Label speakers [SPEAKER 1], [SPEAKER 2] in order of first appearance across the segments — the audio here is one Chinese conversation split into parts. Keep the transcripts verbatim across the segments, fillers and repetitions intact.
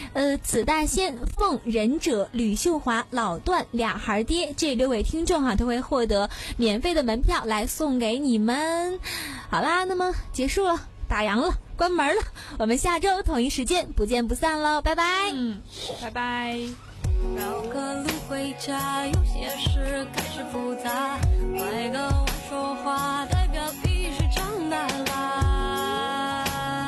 [SPEAKER 1] 呃，子大仙、凤、忍者、吕秀华、老段俩孩爹这六位听众哈、啊、都会获得免费的门票来送给你们。好啦，那么结束了，打烊了，关门了，我们下周同一时间不见不散喽，拜拜。
[SPEAKER 2] 嗯，拜拜。
[SPEAKER 3] 绕个路回家，有些事开始复杂，拐个弯说话，代表必须长大啦。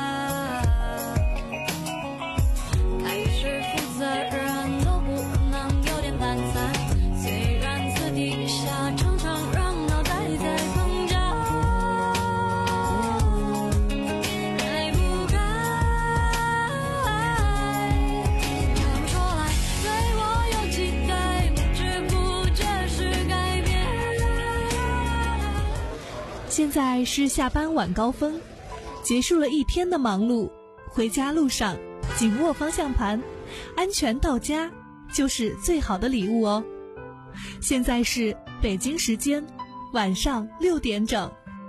[SPEAKER 3] 开始负责任都不能有点懒散，虽然私底下常常让脑袋在膨胀，该不该这么说来，对我有期待，不知不觉是改变。
[SPEAKER 4] 现在是下班晚高峰，结束了一天的忙碌，回家路上紧握方向盘，安全到家就是最好的礼物哦。现在是北京时间晚上六点整。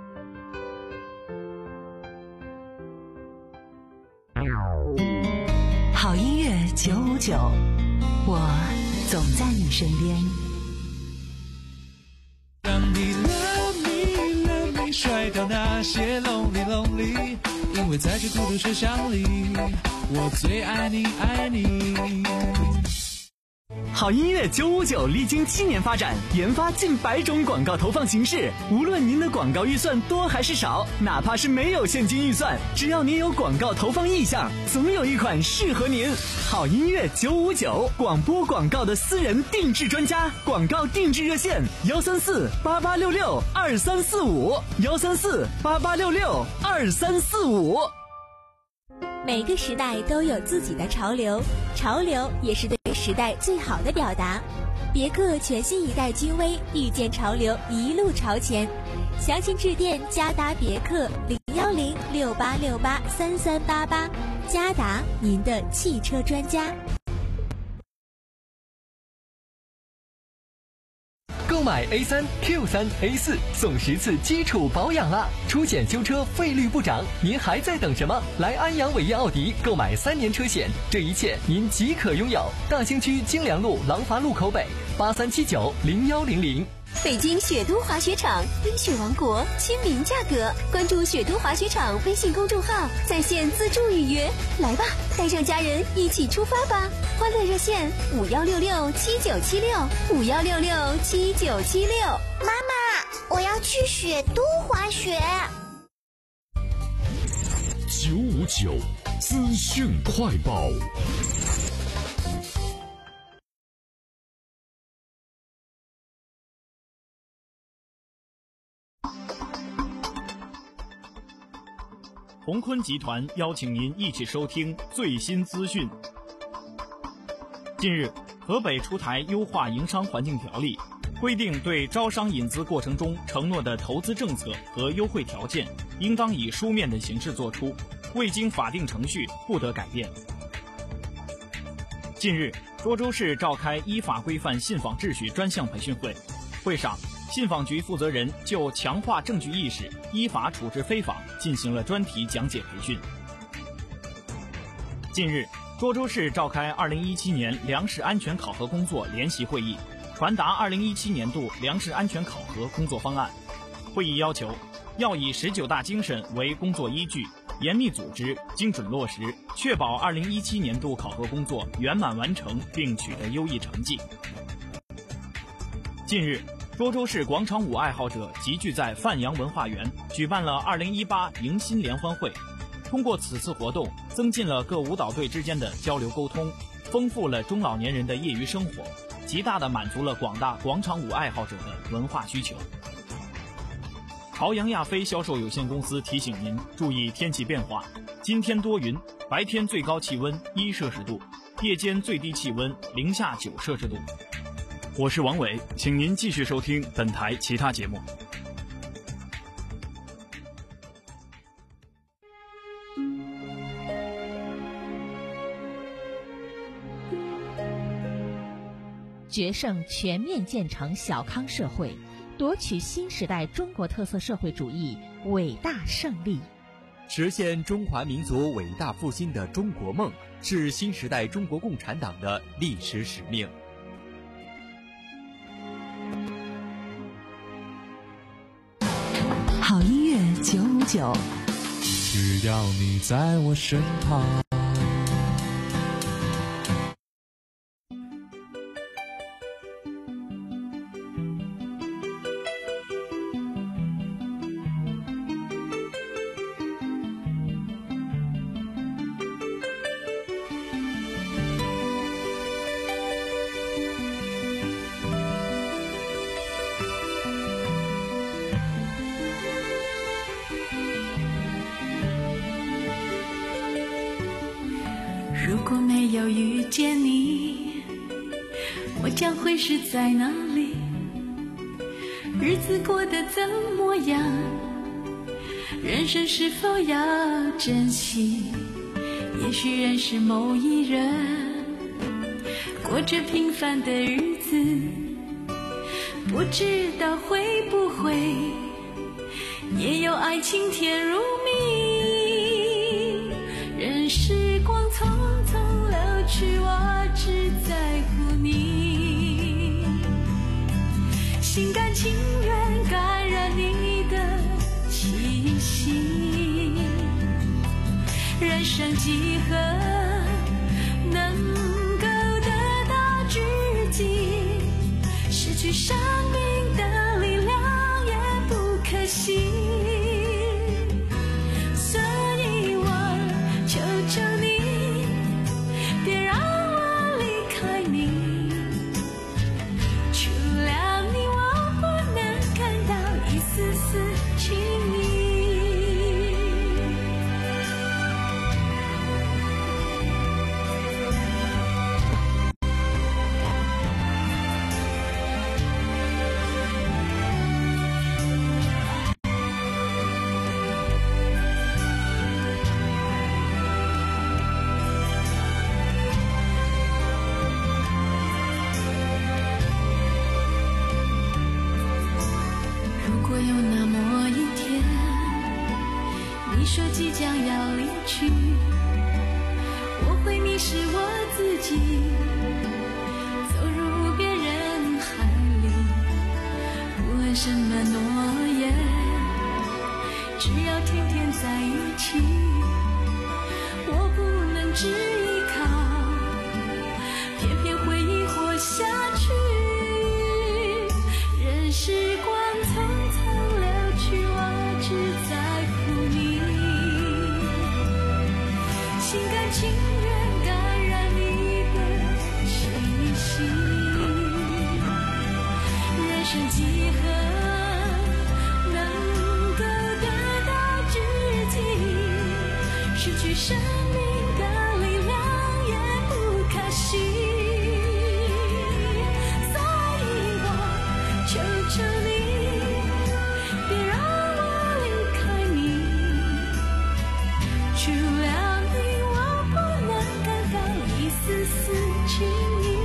[SPEAKER 5] 好音乐九五九，我总在你身边。
[SPEAKER 6] 让你 love me love me 甩掉那些 lonely lonely， 因为在这孤独车厢里，我最爱你爱你。
[SPEAKER 7] 好音乐九五九历经七年发展，研发近百种广告投放形式。无论您的广告预算多还是少，哪怕是没有现金预算，只要您有广告投放意向，总有一款适合您。好音乐九五九，广播广告的私人定制专家，广告定制热线幺三四八八六六二三四五幺三四八八六六二三四五。
[SPEAKER 1] 每个时代都有自己的潮流，潮流也是对时代最好的表达。别克全新一代君威，遇见潮流，一路朝前。详情致电嘉达别克零幺零六八六八三三八八，嘉达，您的汽车专家。
[SPEAKER 8] 购买 A 三 Q 三 A 四送十次基础保养啦！出险修车费率不涨，您还在等什么？来安阳伟业奥迪购买三年车险，这一切您即可拥有。大兴区京良路廊坊路口北八三七九零幺零零。
[SPEAKER 9] 北京雪都滑雪场，冰雪王国，亲民价格。关注雪都滑雪场微信公众号，在线自助预约。来吧，带上家人一起出发吧！欢乐热线五幺六六七九七六五幺六六七九七六。
[SPEAKER 10] 妈妈，我要去雪都滑雪。
[SPEAKER 11] 九五九资讯快报。
[SPEAKER 12] 鸿坤集团邀请您一起收听最新资讯。近日，河北出台优化营商环境条例，规定对招商引资过程中承诺的投资政策和优惠条件，应当以书面的形式作出，未经法定程序不得改变。近日，涿州市召开依法规范信访秩序专项培训会，会上，信访局负责人就强化证据意识、依法处置非访进行了专题讲解培训。近日，涿州市召开二零一七年粮食安全考核工作联席会议，传达二零一七年度粮食安全考核工作方案。会议要求，要以十九大精神为工作依据，严密组织、精准落实，确保二零一七年度考核工作圆满完成并取得优异成绩。近日，涿州市广场舞爱好者集聚在范阳文化园，举办了二零一八迎新联欢会。通过此次活动，增进了各舞蹈队之间的交流沟通，丰富了中老年人的业余生活，极大地满足了广大广场舞爱好者的文化需求。朝阳亚飞销售有限公司提醒您注意天气变化，今天多云，白天最高气温一摄氏度，夜间最低气温零下九摄氏度。我是王伟，请您继续收听本台其他节目。
[SPEAKER 13] 决胜全面建成小康社会，夺取新时代中国特色社会主义伟大胜利。
[SPEAKER 2] 实现中华民族伟大复兴的中国梦，是新时代中国共产党的历史使命。
[SPEAKER 5] 好音乐九五九，
[SPEAKER 6] 只要你在我身旁。
[SPEAKER 14] 如果没有遇见你，我将会是在哪里？日子过得怎么样？人生是否要珍惜？也许认识某一人，过着平凡的日子，不知道会不会也有爱情甜如蜜。任时光匆匆流去，我只在乎你，心甘情愿感染你的气息。人生几何能够得到知己，失去生命的力量也不可惜。说即将要离去，我会迷失我自己，走入无边人海里。不论什么诺言，只要天天在一起，我不能只依靠，偏偏回忆活下去。任时光匆匆流去，我只在乎你，心甘情愿感染你的气息。人生几何能够得到知己，失去生命的力量也不可惜。所以我求求你，别让我离开你，除了你我不能感到一丝丝情意。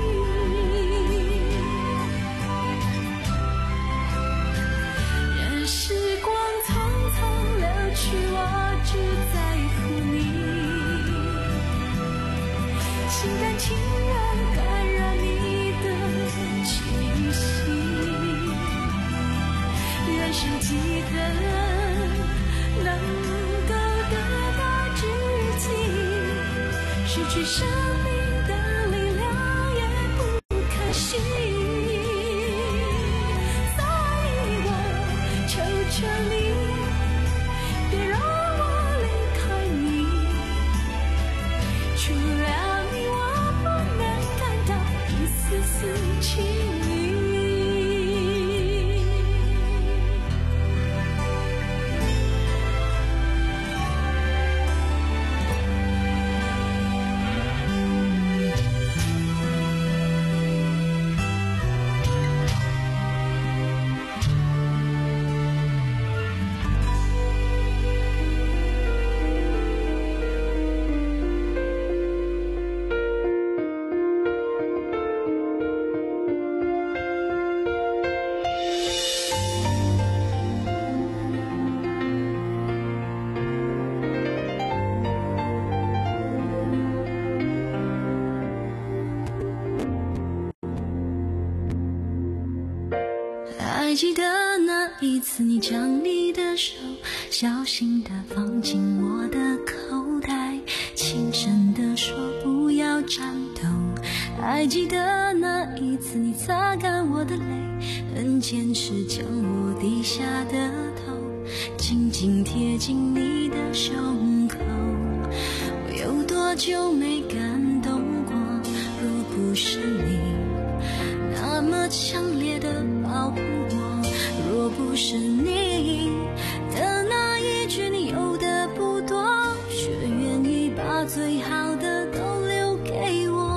[SPEAKER 14] 任时光匆匆流去，我只在乎你，心甘情愿感染你的气息。人生几何能够得到知己，失去生命的力量也不可惜。所以我求求你，别让我离开你，除了你我不能感到一丝丝情意。 还记得那一次你将你的手小心地放进我的口袋，轻声地说不要颤抖。还记得那一次你擦干我的泪，很坚持将我低下的头紧紧贴近你的胸口。我有多久没感动过，若不是你那么强烈的保护我，若不是你的那一句你有的不多，却愿意把最好的都留给我。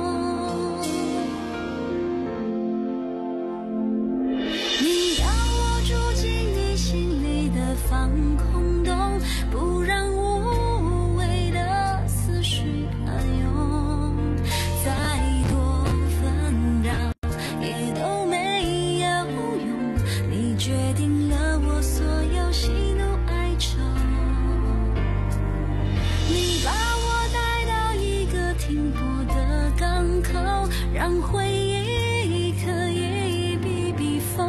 [SPEAKER 14] 你要我住进你心里的防空洞，不让无谓的思绪暗涌，再多纷扰也都没有用，你决定了我所有喜怒哀愁。你把我带到一个停泊的港口，让回忆可以避避风，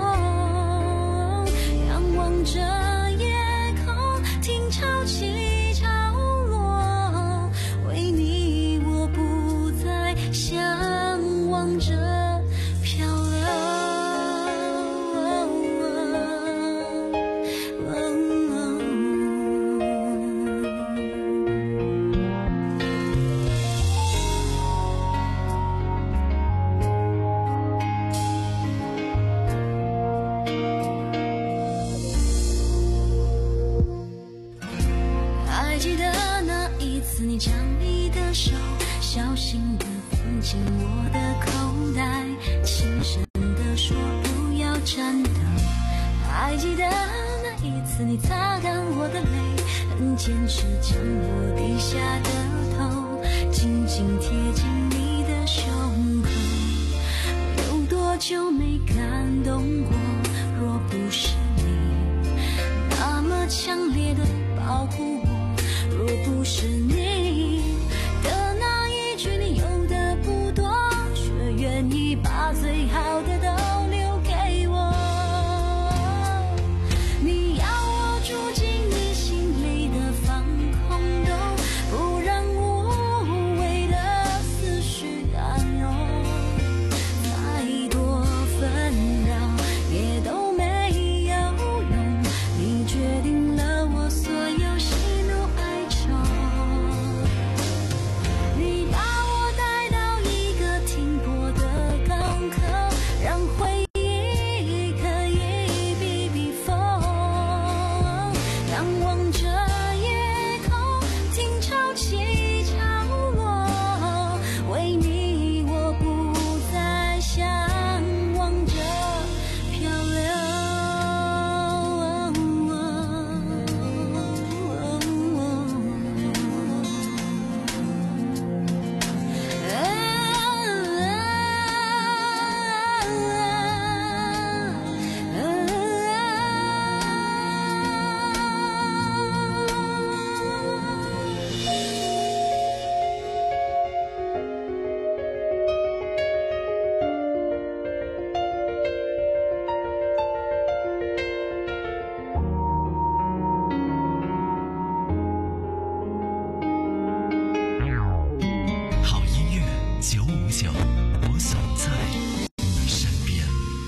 [SPEAKER 14] 仰望着夜空，听潮起潮落，为你我不再向往着漂流。还记得那一次你将你的手小心地放进我的口袋，轻声地说不要颤抖。还记得那一次你擦干我的泪，很坚持将我低下的头紧紧贴近你的胸口。我有多久没感动过，若不是你那么强烈的保护我，若不是你的那一句你有的不多，却愿意把最好的都留给我。你要我住进你心里的防空洞，不让无谓的思绪暗涌，再多纷扰也都没有用，你决定了我所有喜怒哀愁。你把我带到一个停泊的港口，让回忆可以避避风，仰望着夜空，听潮起潮落，为你我不再向往着漂流。
[SPEAKER 11] 好音乐九五九，我总在你身边。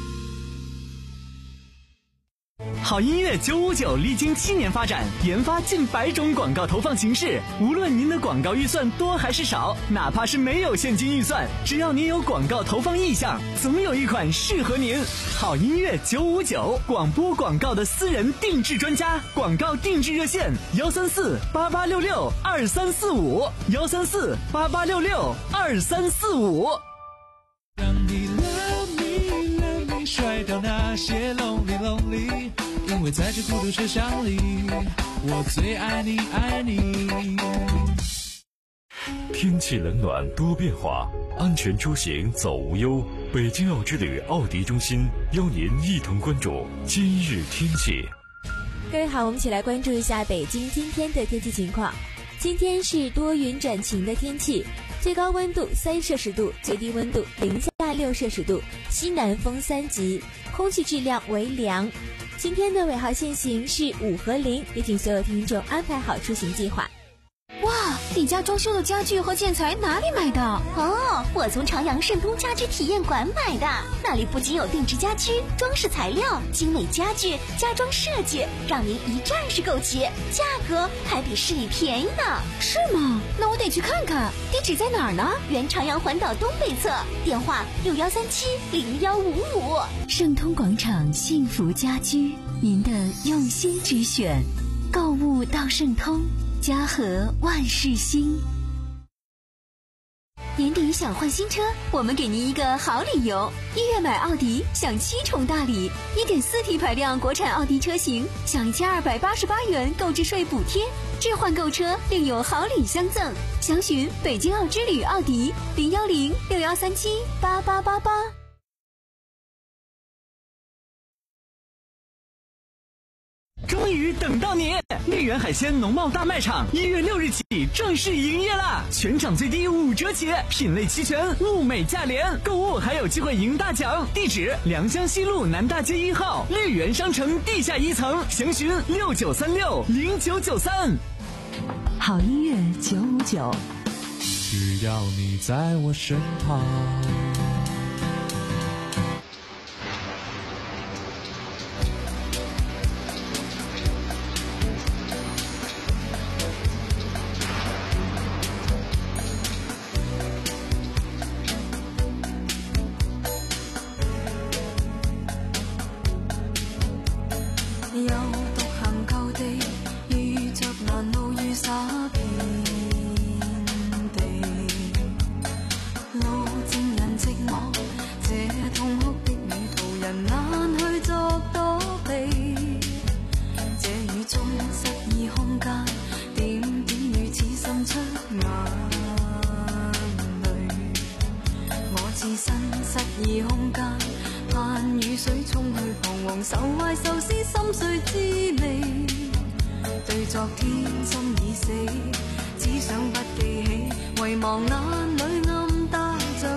[SPEAKER 7] 好音乐九五九历经七年发展，研发近百种广告投放形式。无论您的广告预算多还是少，哪怕是没有现金预算，只要您有广告投放意向，总有一款适合您。好音乐九五九，广播广告的私人定制专家，广告定制热线：幺三四八八六六二三四五，幺三四八八六六二三四五。
[SPEAKER 6] 让你 love me love me 甩掉那些 lonely lonely， 因为在这孤独车厢里，我最爱你爱你。
[SPEAKER 11] 天气冷暖多变化，安全出行走无忧。北京奥之旅奥迪中心邀您一同关注今日天气。
[SPEAKER 1] 各位好，我们一起来关注一下北京今天的天气情况。今天是多云转晴的天气， 最高温度三摄氏度，最低温度零下六摄氏度，西南风三级，空气质量为良。今天的尾号限行是五和零，也请所有听众安排好出行计划。
[SPEAKER 9] 哇，你家装修的家具和建材哪里买的？
[SPEAKER 10] 哦，我从朝阳盛通家居体验馆买的，那里不仅有定制家居、装饰材料、精美家具、家装设计，让您一站式购齐，价格还比市里便宜呢。
[SPEAKER 9] 是吗？那我得去看看。地址在哪儿呢？
[SPEAKER 10] 原朝阳环岛东北侧，电话六幺三七零幺五五。
[SPEAKER 9] 盛通广场幸福家居，您的用心之选，购物到盛通。家和万事兴。年底想换新车，我们给您一个好理由。一月买奥迪享七重大礼， 一点四 T 排量国产奥迪车型享一千二百八十八元购置税补贴，置换购车另有好礼相赠。详询北京奥之旅奥迪零幺零六幺三七八八八八。
[SPEAKER 7] 终于等到你！丽源海鲜农贸大卖场一月六日起正式营业啦！全场最低五折起，品类齐全，物美价廉，购物还有机会赢大奖。地址：良乡西路南大街一号丽源商城地下一层，详询六九三六零九九三。
[SPEAKER 5] 好音乐九五九，
[SPEAKER 6] 只要你在我身旁。
[SPEAKER 3] 有獨行舊地，遇着難路雨灑遍地，路正人寂寞，這痛哭的旅途人難去作躲避。這雨中失意空間，點點如此滲出眼淚。我置身失意空間，盼雨水沖去彷徨，愁懷愁思心碎滋味。對昨天心已死，只想不記起，遺忘眼裏暗帶着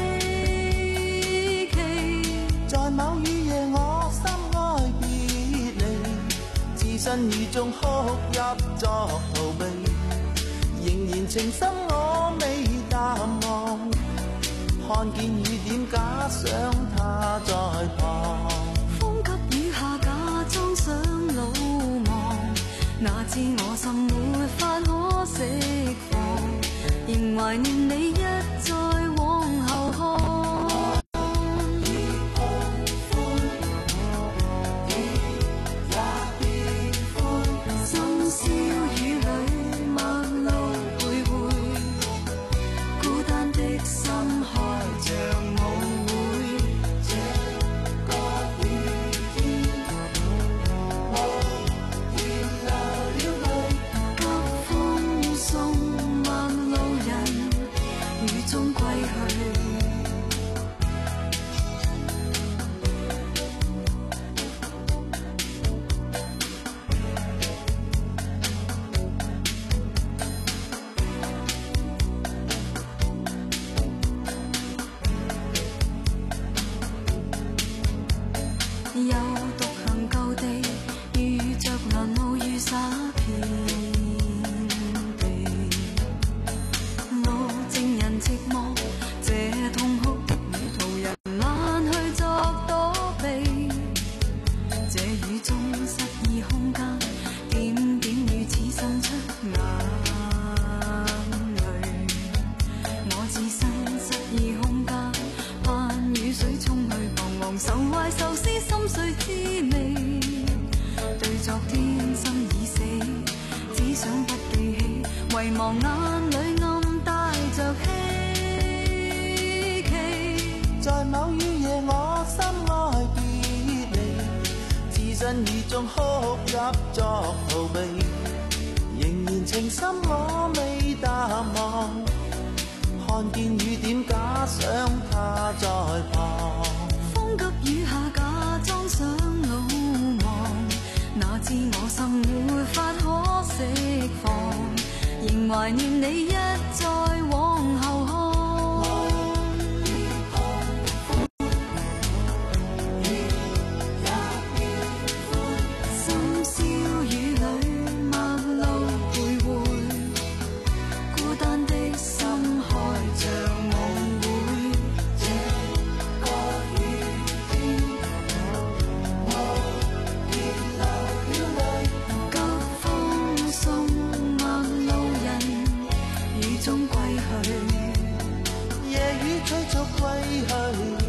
[SPEAKER 3] 希冀。
[SPEAKER 15] 在某雨夜我心哀別離，置身雨中哭泣作逃避，仍然情深我未淡忘。看見雨點假想他在旁，
[SPEAKER 3] 風急雨下假裝想魯莽，哪知我心沒法可釋放，仍懷念你一再往後看。深宵雨裏陌路徘徊，孤單的心開着舞會，這個雨天無言流了淚，急風送陌路人雨中歸去。有獨行舊地，遇着難路雨灑遍地，路正人寂寞，這痛哭的旅途人難去作躲避。這雨中失意空間，點點如此滲出眼淚。我置身失意空間，盼雨水沖去彷徨，愁懷愁思心碎滋味。對昨天心已死，只想不記起，遺忘眼裏暗帶着希冀。
[SPEAKER 15] 在某雨夜我心哀別離，置身雨中哭泣作逃避，仍然情深我未淡忘。看見雨點假想他在旁，
[SPEAKER 3] 風急雨下假裝想魯莽，哪知我心沒法可釋放，仍懷念你一再往後
[SPEAKER 15] 催促歸去。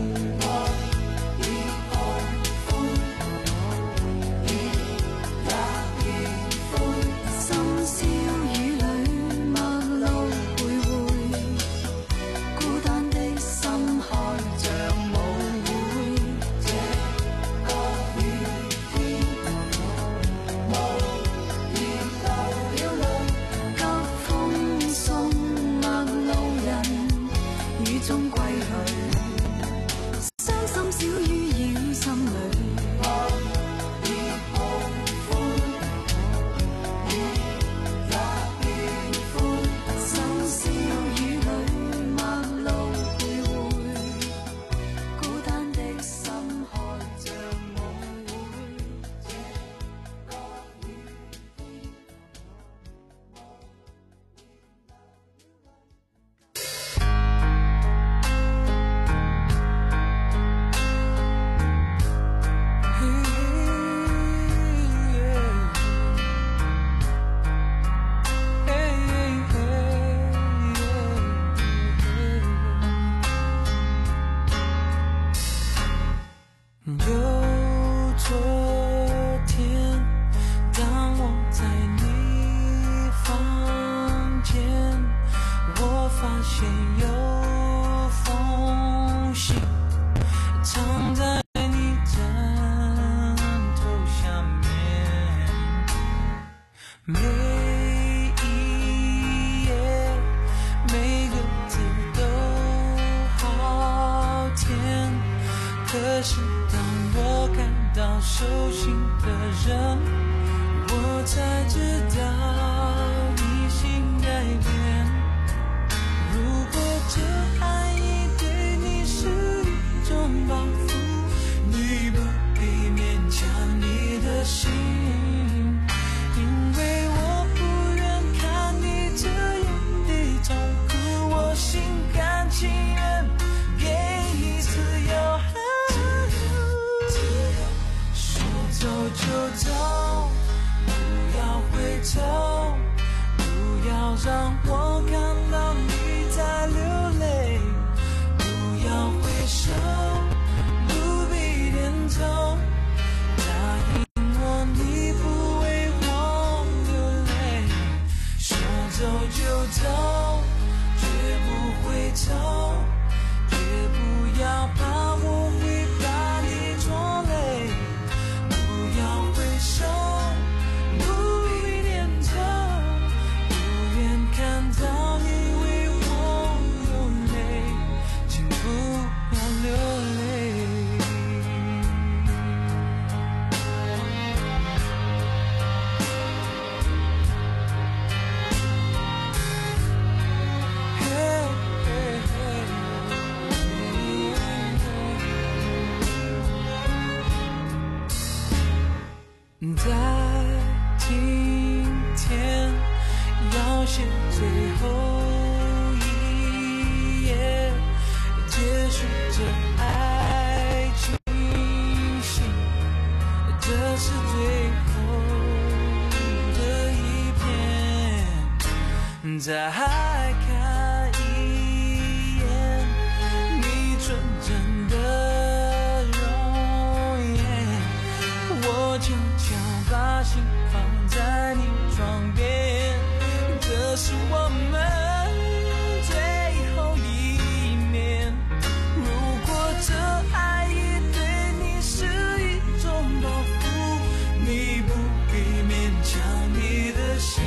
[SPEAKER 6] 再看一眼你纯真的容颜，我悄悄把心放在你床边，这是我们最后一面。如果这爱已对你是一种包袱，你不必勉强你的心，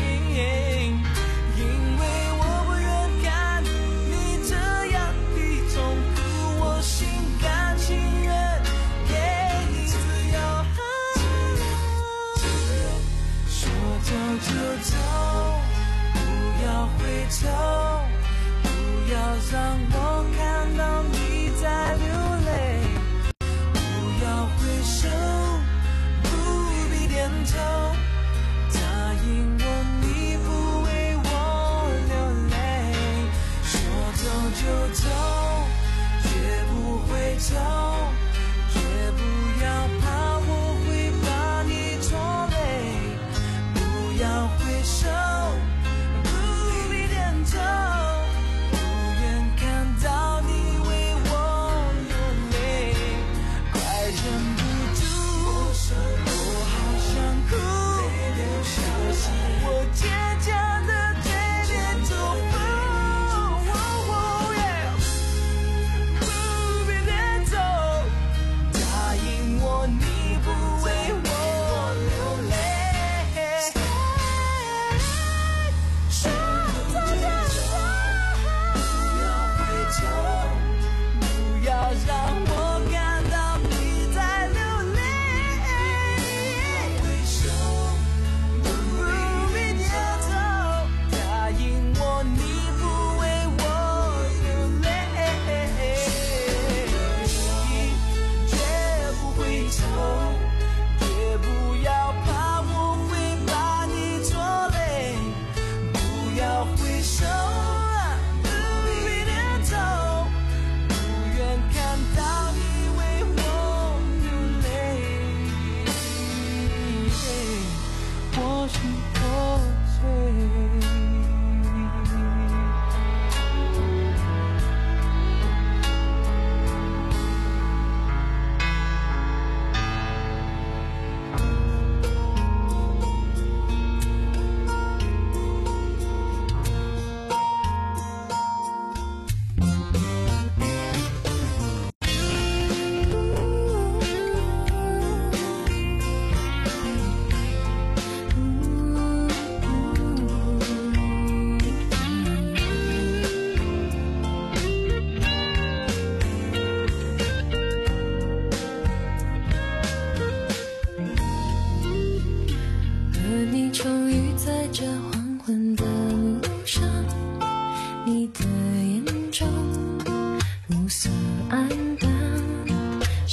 [SPEAKER 6] 走，不要让我看到你在流泪，不要回首，不必点头，答应我你不为我流泪，说走就走，绝不回头，绝不要怕我会把你拖累，不要回首，不愿看到你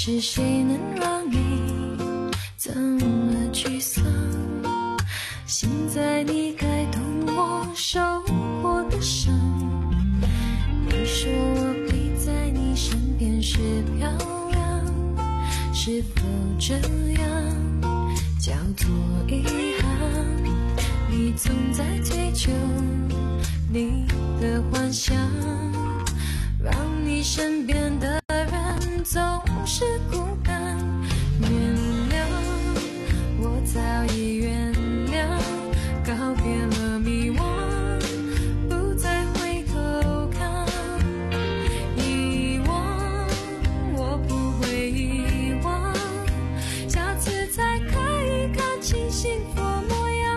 [SPEAKER 3] 是谁能让你这么沮丧？现在你该懂我受过的伤。你说我陪在你身边是漂亮，是否这样叫做遗憾？你总在追求你的幻想，让你身边的人总是孤单。原谅，我早已原谅，告别了迷惘，不再回头看。遗忘，我不会遗忘，下次再看一看清幸福模样。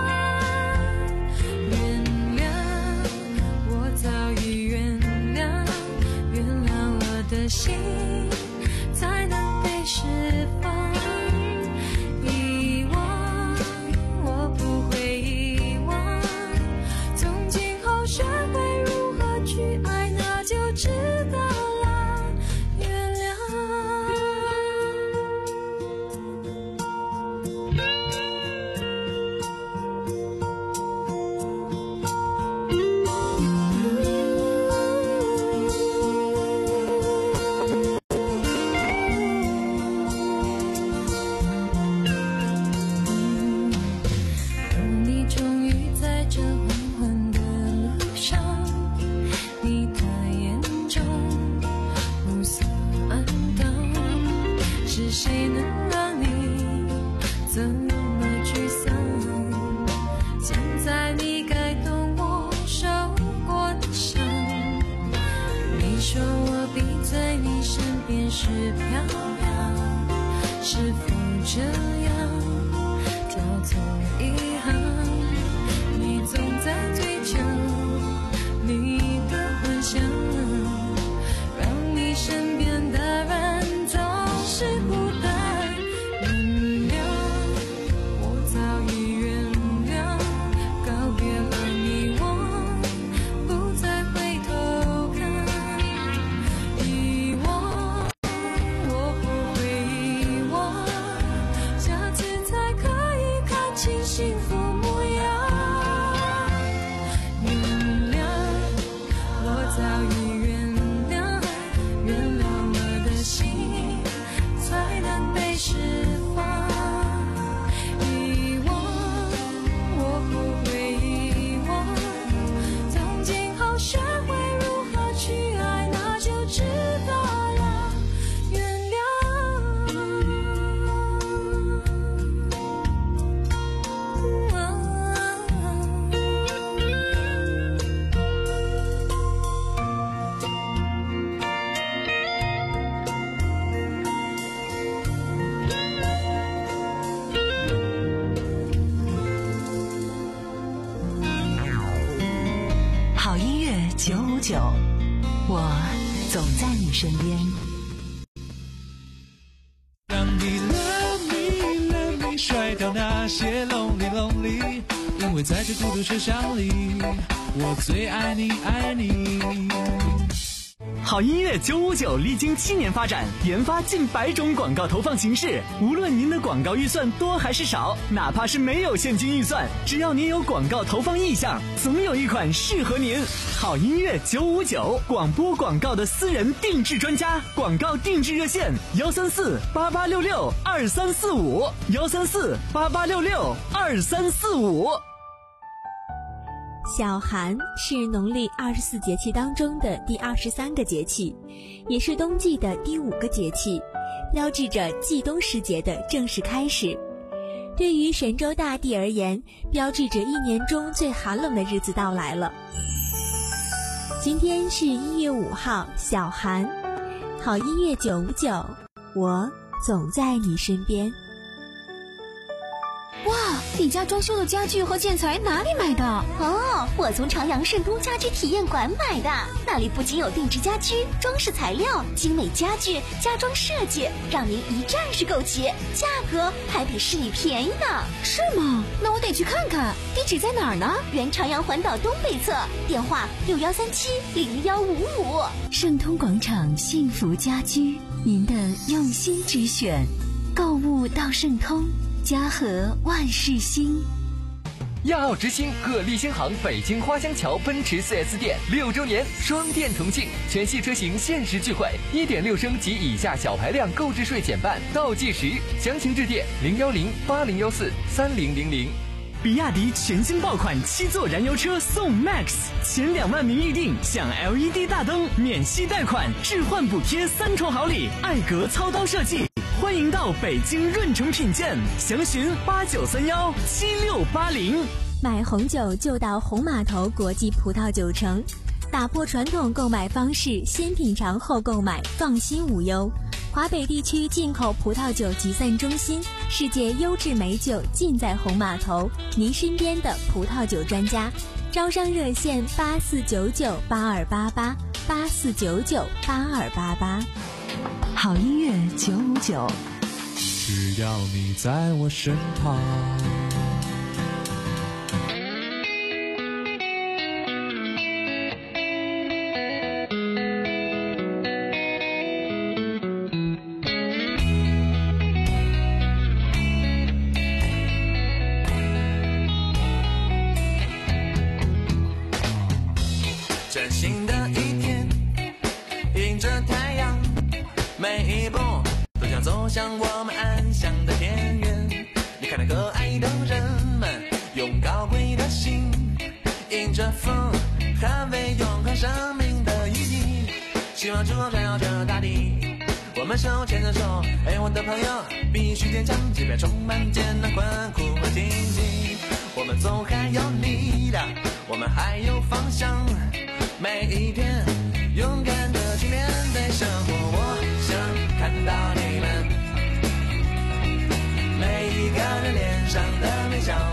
[SPEAKER 3] 原谅，我早已原谅，原谅了的心才能被释放。遗忘，我不会遗忘，从今后学会如何去爱，那就知道了。原谅。你终于在这黄昏的路上，你的眼中暮色暗淡，是谁能让你这么沮丧？现在你该懂我受过的伤。你说我闭在你身边是漂亮，是否这样叫做遗憾？你总在追求你的幻想，让你身边的人总是孤单。原谅，我早已原谅，告别了迷惘，不再回头看。遗忘，我不会遗忘，下次才可以看清幸福模样。原谅，我早已原谅，原谅了的心才能被释放。遗忘，我不会遗忘，从今后学会如何去爱，那就知道了。原
[SPEAKER 5] 好音乐九五九，我总在你身边。
[SPEAKER 6] 让你 love me love me 甩掉那些 lonely lonely， 因为在这孤独车厢里，我最爱你爱你。
[SPEAKER 7] 好音乐九五九历经七年发展，研发近百种广告投放形式。无论您的广告预算多还是少，哪怕是没有现金预算，只要您有广告投放意向，总有一款适合您。好音乐九五九，广播广告的私人定制专家，广告定制热线：幺三四八八六六二三四五，幺三四八八六六二三四五。
[SPEAKER 1] 小寒是农历二十四节气当中的第二十三个节气，也是冬季的第五个节气，标志着季冬时节的正式开始。对于神州大地而言，标志着一年中最寒冷的日子到来了。今天是一月五号，小寒。好音乐九五九，我总在你身边。
[SPEAKER 9] 哇，你家装修的家具和建材哪里买的？
[SPEAKER 10] 哦，我从长阳盛东家居体验馆买的，那里不仅有定制家居、装饰材料、精美家具、家装设计，让您一站式购齐，价格还比市里便宜呢。
[SPEAKER 9] 是吗？那我得去看看。地址在哪儿呢？
[SPEAKER 10] 原长阳环岛东北侧，电话六幺三七零幺五五。
[SPEAKER 14] 盛通广场幸福家居。
[SPEAKER 9] 您的用心之选，购物到盛通，嘉禾万事兴。
[SPEAKER 8] 亚奥之星贺立新行北京花乡桥奔驰 四 S 店六周年双店同庆，全系车型限时聚会， 一点六 升及以下小排量购置税减半，倒计时，详情致电零一零八零一四三零零零。
[SPEAKER 7] 比亚迪全新爆款七座燃油车送 Max， 前两万名预定享 L E D 大灯、免息贷款、置换补贴三重好礼，艾格操刀设计。欢迎到北京润城品鉴，详询八九三幺七六八零。
[SPEAKER 1] 买红酒就到红码头国际葡萄酒城，打破传统购买方式，先品尝后购买，放心无忧。华北地区进口葡萄酒集散中心，世界优质美酒尽在红码头，您身边的葡萄酒专家。招商热线八四九九八二八八八四九九八二八八。
[SPEAKER 5] 好音乐九五九，
[SPEAKER 6] 只要你在我身旁。崭新的一天，迎着太阳，每一步都想走向我们安详的田园。你看那可爱的人们，用高贵的心，迎着风，捍卫永恒生命的意义。希望之光照耀着大地，我们手牵着手，哎，我的朋友，必须坚强，即便充满艰难困苦和荆棘。我们总还有力量，我们还有方向。每一天勇敢的去面对生活，我想看到你们每一个人脸上的微笑，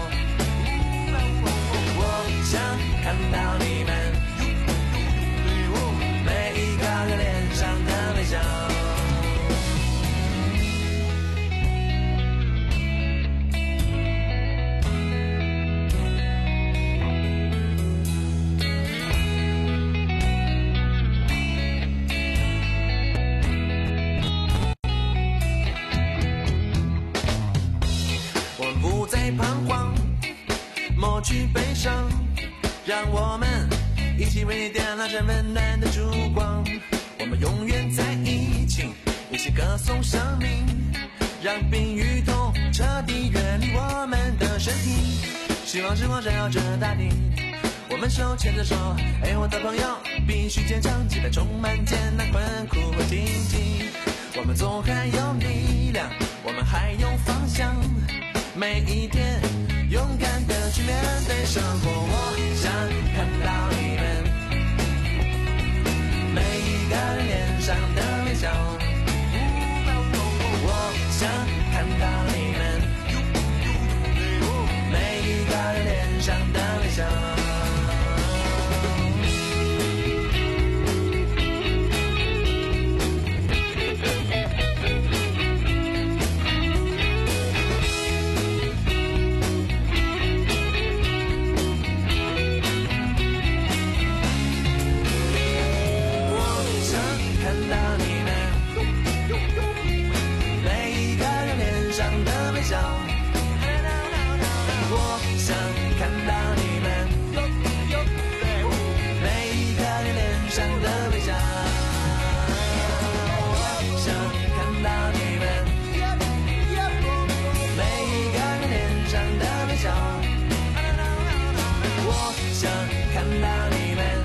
[SPEAKER 6] 我想看到你们每一个人脸上的微笑。彷徨，抹去悲伤，让我们一起为你点亮这温暖的烛光。我们永远在一起，一起歌颂生命，让病与痛彻底远离我们的身体。希望之光照耀着大地，我们手牵着手，哎，我的朋友，必须坚强，即便充满艰难困苦和荆棘。我们总还有力量，我们还有方向。每一天勇敢的去面对生活，我想看到你们每一个人脸上的微笑，我想看到你们每一个人脸上的微笑。我想看到你们每一个人脸上的微笑，我想看到你们每一个人脸上的微笑，我想看到你们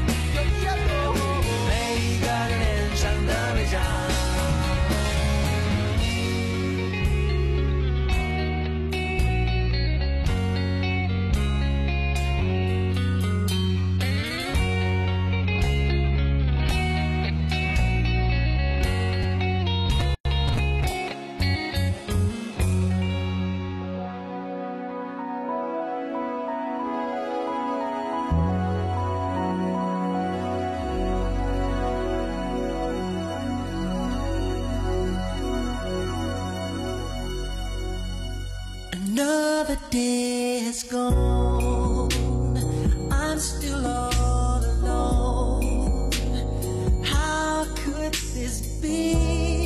[SPEAKER 6] 每一个人脸上的微笑。Another day has gone, I'm still all alone. How could this be?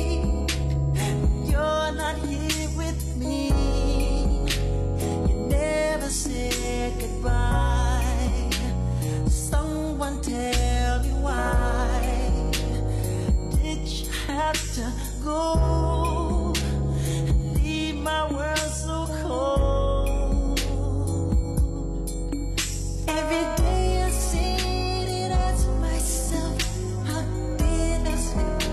[SPEAKER 15] to go, leave my world so cold. Every day I sit and ask myself, how did I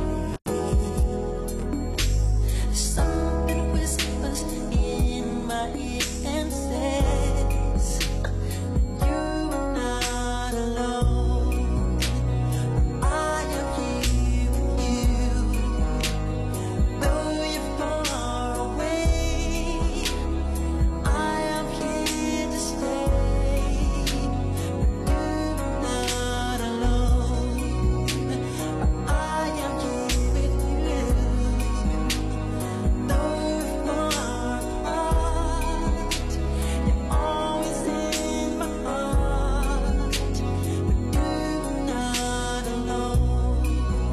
[SPEAKER 15] sleep? Something whispers in my ear and says, you're not alone. I am here with you. Though you're far away, I am here to stay. You're not alone. I am here with you. Though we're far apart, you're always in my heart. You're not alone.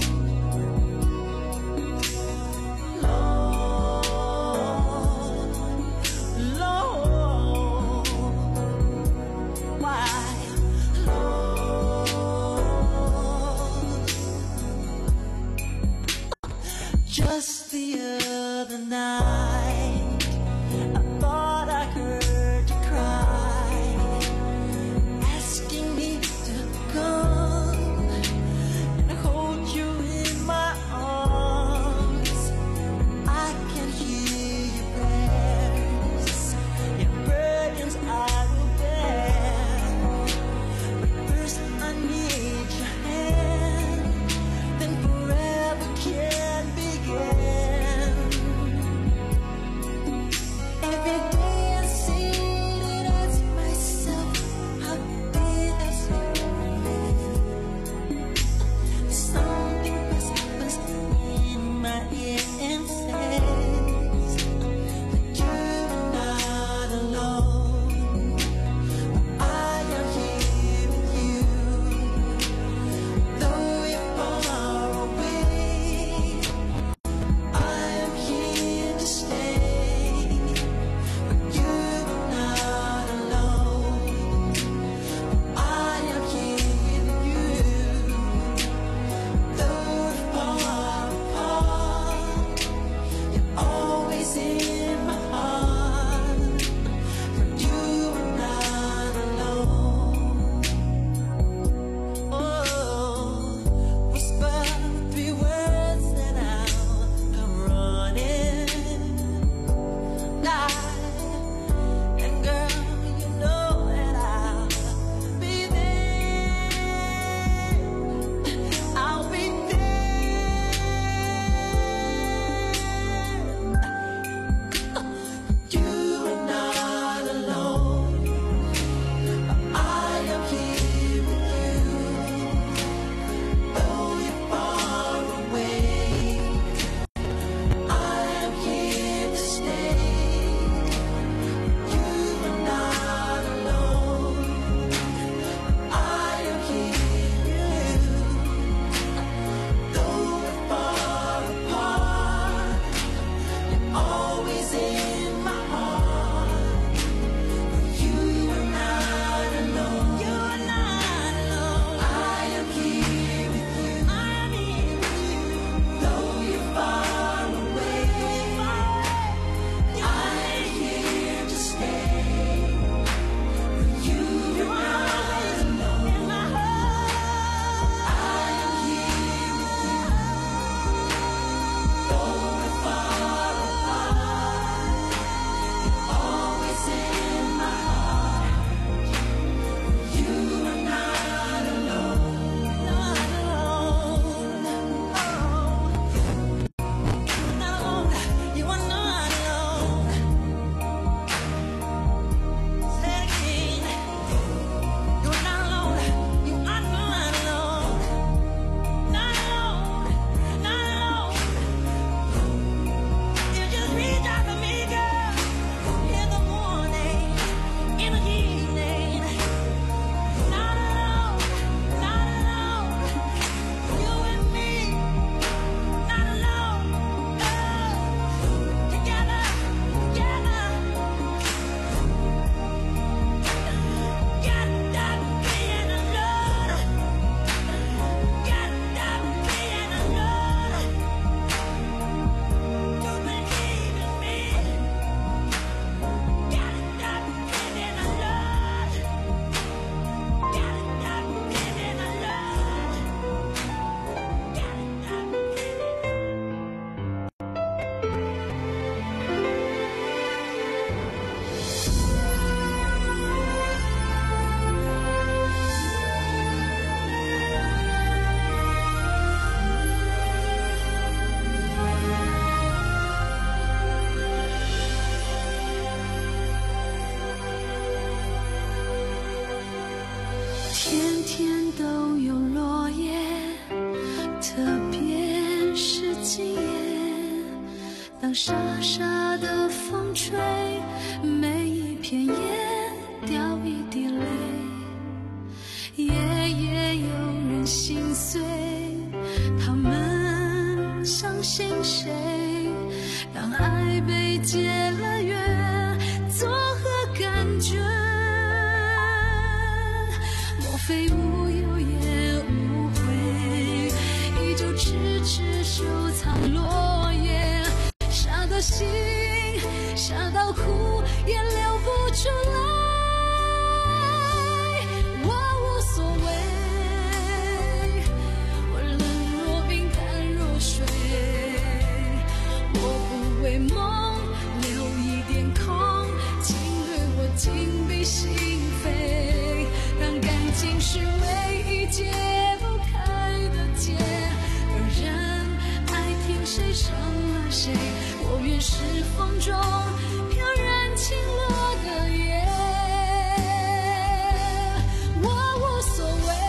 [SPEAKER 15] Lord, Lord, why, Lord? Just the other night, I thought I heard you cry, asking me to come and hold you in my arms. I can hear your prayers, your burdens I will bear. But first I need your hand, then forever can begin.
[SPEAKER 14] 别是今夜，当沙沙的风吹，每一片叶掉一滴泪，夜夜有人心碎，他们相信谁？当爱被解了约，作何感觉？莫非无忧也无悔，依旧痴痴收藏落叶，傻到心，傻到哭也流不出来。我无所谓，我冷若冰，淡若水，我不为梦留一点空，请对我紧闭心扉。当感情是唯一解不开的结，而人爱听谁伤了谁，我愿是风中飘然轻落的叶。我无所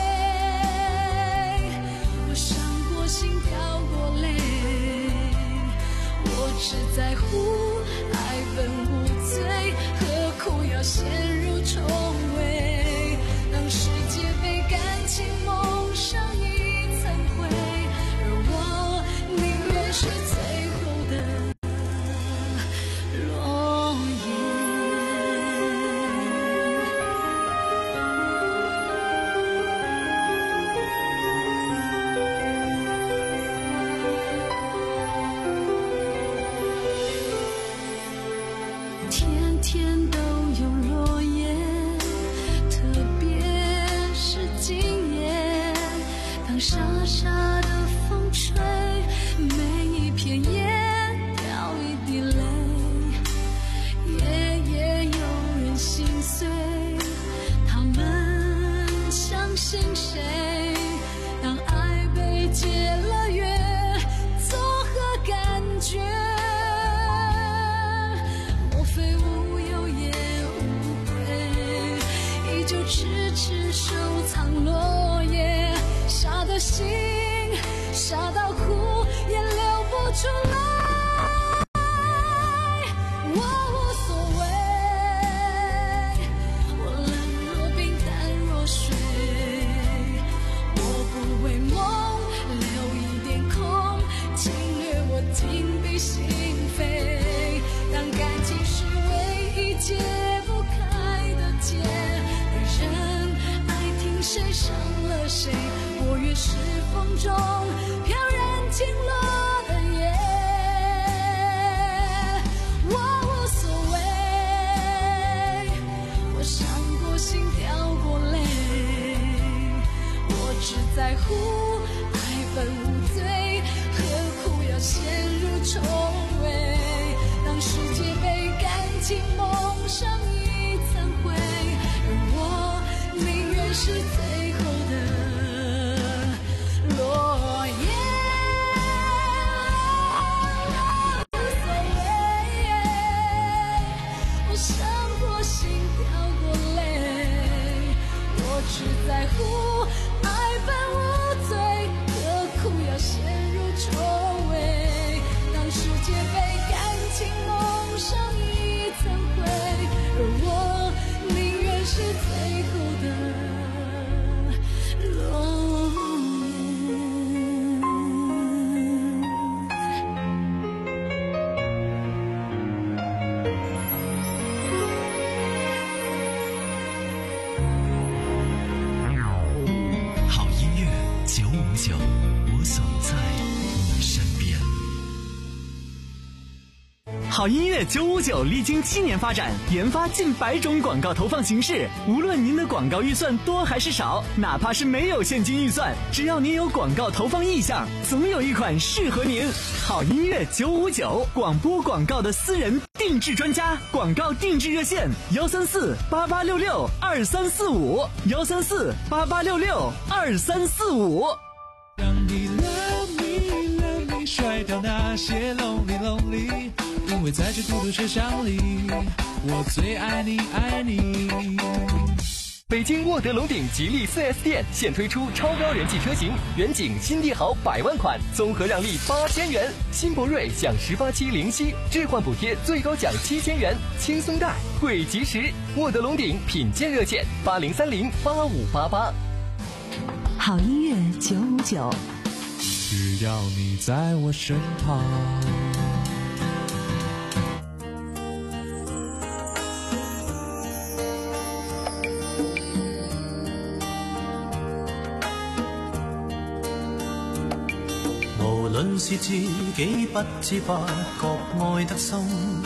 [SPEAKER 14] 谓，我伤过心掉过泪，我只在乎爱本无罪，何苦要陷入重围？当世界被感情蒙上一层灰，而我宁愿是最后的落叶。天天都有落叶，特别是今夜，当沙沙的风吹，每一片叶掉一滴泪，夜夜有人心碎，他们相信谁？当爱被解了约，作何感觉？莫非无忧也无悔，依旧痴痴收藏落叶，傻的心，傻到哭也流不出来。我无所谓，我冷若冰，淡若水，我不为梦留一点空，请略我紧闭心扉。当感情是唯一解不开的结，而人爱听谁伤了谁，我愿是风中飘然轻落的叶。我无所谓，我伤过心掉过泪，我只在乎爱本无罪，何苦要陷入重围？当世界被感情蒙上一层灰，而我宁愿是最后的落叶。无所谓，我伤过心掉过泪，我只在乎爱本无罪，何苦要陷入重围？当世界被感情蒙上一层灰，而我宁愿是最后的落
[SPEAKER 7] 叶。好音乐九五九，我总在你身边。好音乐九五九历经七年发展，研发近百种广告投放形式。无论您的广告预算多还是少，哪怕是没有现金预算，只要您有广告投放意向，总有一款适合您。好音乐九五九，广播广告的私人定制专家，广告定制热线：幺三四八八六六二三四五，幺三四八八六六二三四五。
[SPEAKER 6] 让你 love me love me， 甩掉那些 lonely lonely， 因为在这孤独车厢里，我最爱你爱你。
[SPEAKER 8] 北京沃德龙鼎吉利 四 S 店现推出超标人气车型，远景新帝豪百万款，综合让利八千元；新博瑞享十八期零息置换补贴，最高奖七千元，轻松贷贵及时。沃德龙鼎品鉴热线八零三零八五八八。
[SPEAKER 5] 好音乐九五九，
[SPEAKER 6] 只要你在我身旁。
[SPEAKER 15] 無論是自己不知不覺愛得深，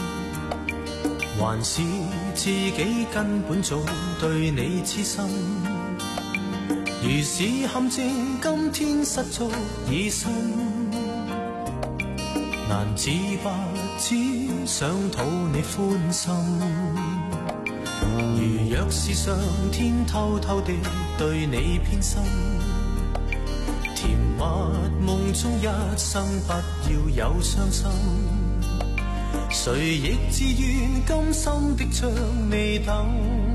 [SPEAKER 15] 還是自己根本早對你痴心。如是陷阱，今天失足已深，難自拔，只想討你歡心。如若是上天偷偷地對你偏心，甜蜜夢中一生不要有傷心，誰亦自願甘心的將你等，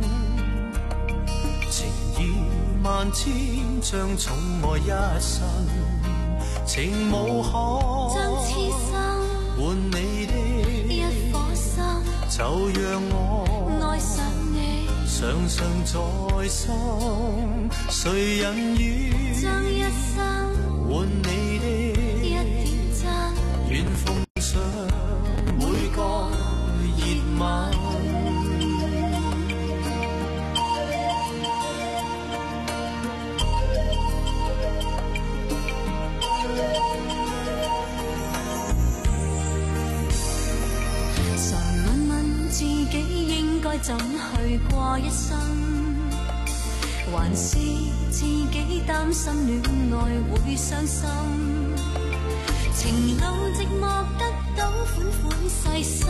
[SPEAKER 15] 情意萬千將寵愛一生，情無可
[SPEAKER 3] 將痴心
[SPEAKER 15] 換你的
[SPEAKER 3] 一顆心，
[SPEAKER 15] 就讓我
[SPEAKER 3] 愛上你
[SPEAKER 15] 常常在心，誰人願
[SPEAKER 3] 將一生
[SPEAKER 15] 換你的
[SPEAKER 3] 一點真，
[SPEAKER 15] 願奉上每個熱吻。
[SPEAKER 3] 常問問自己應該怎去過一生，還是自己擔心戀愛會傷心，情路寂寞得到款款細心，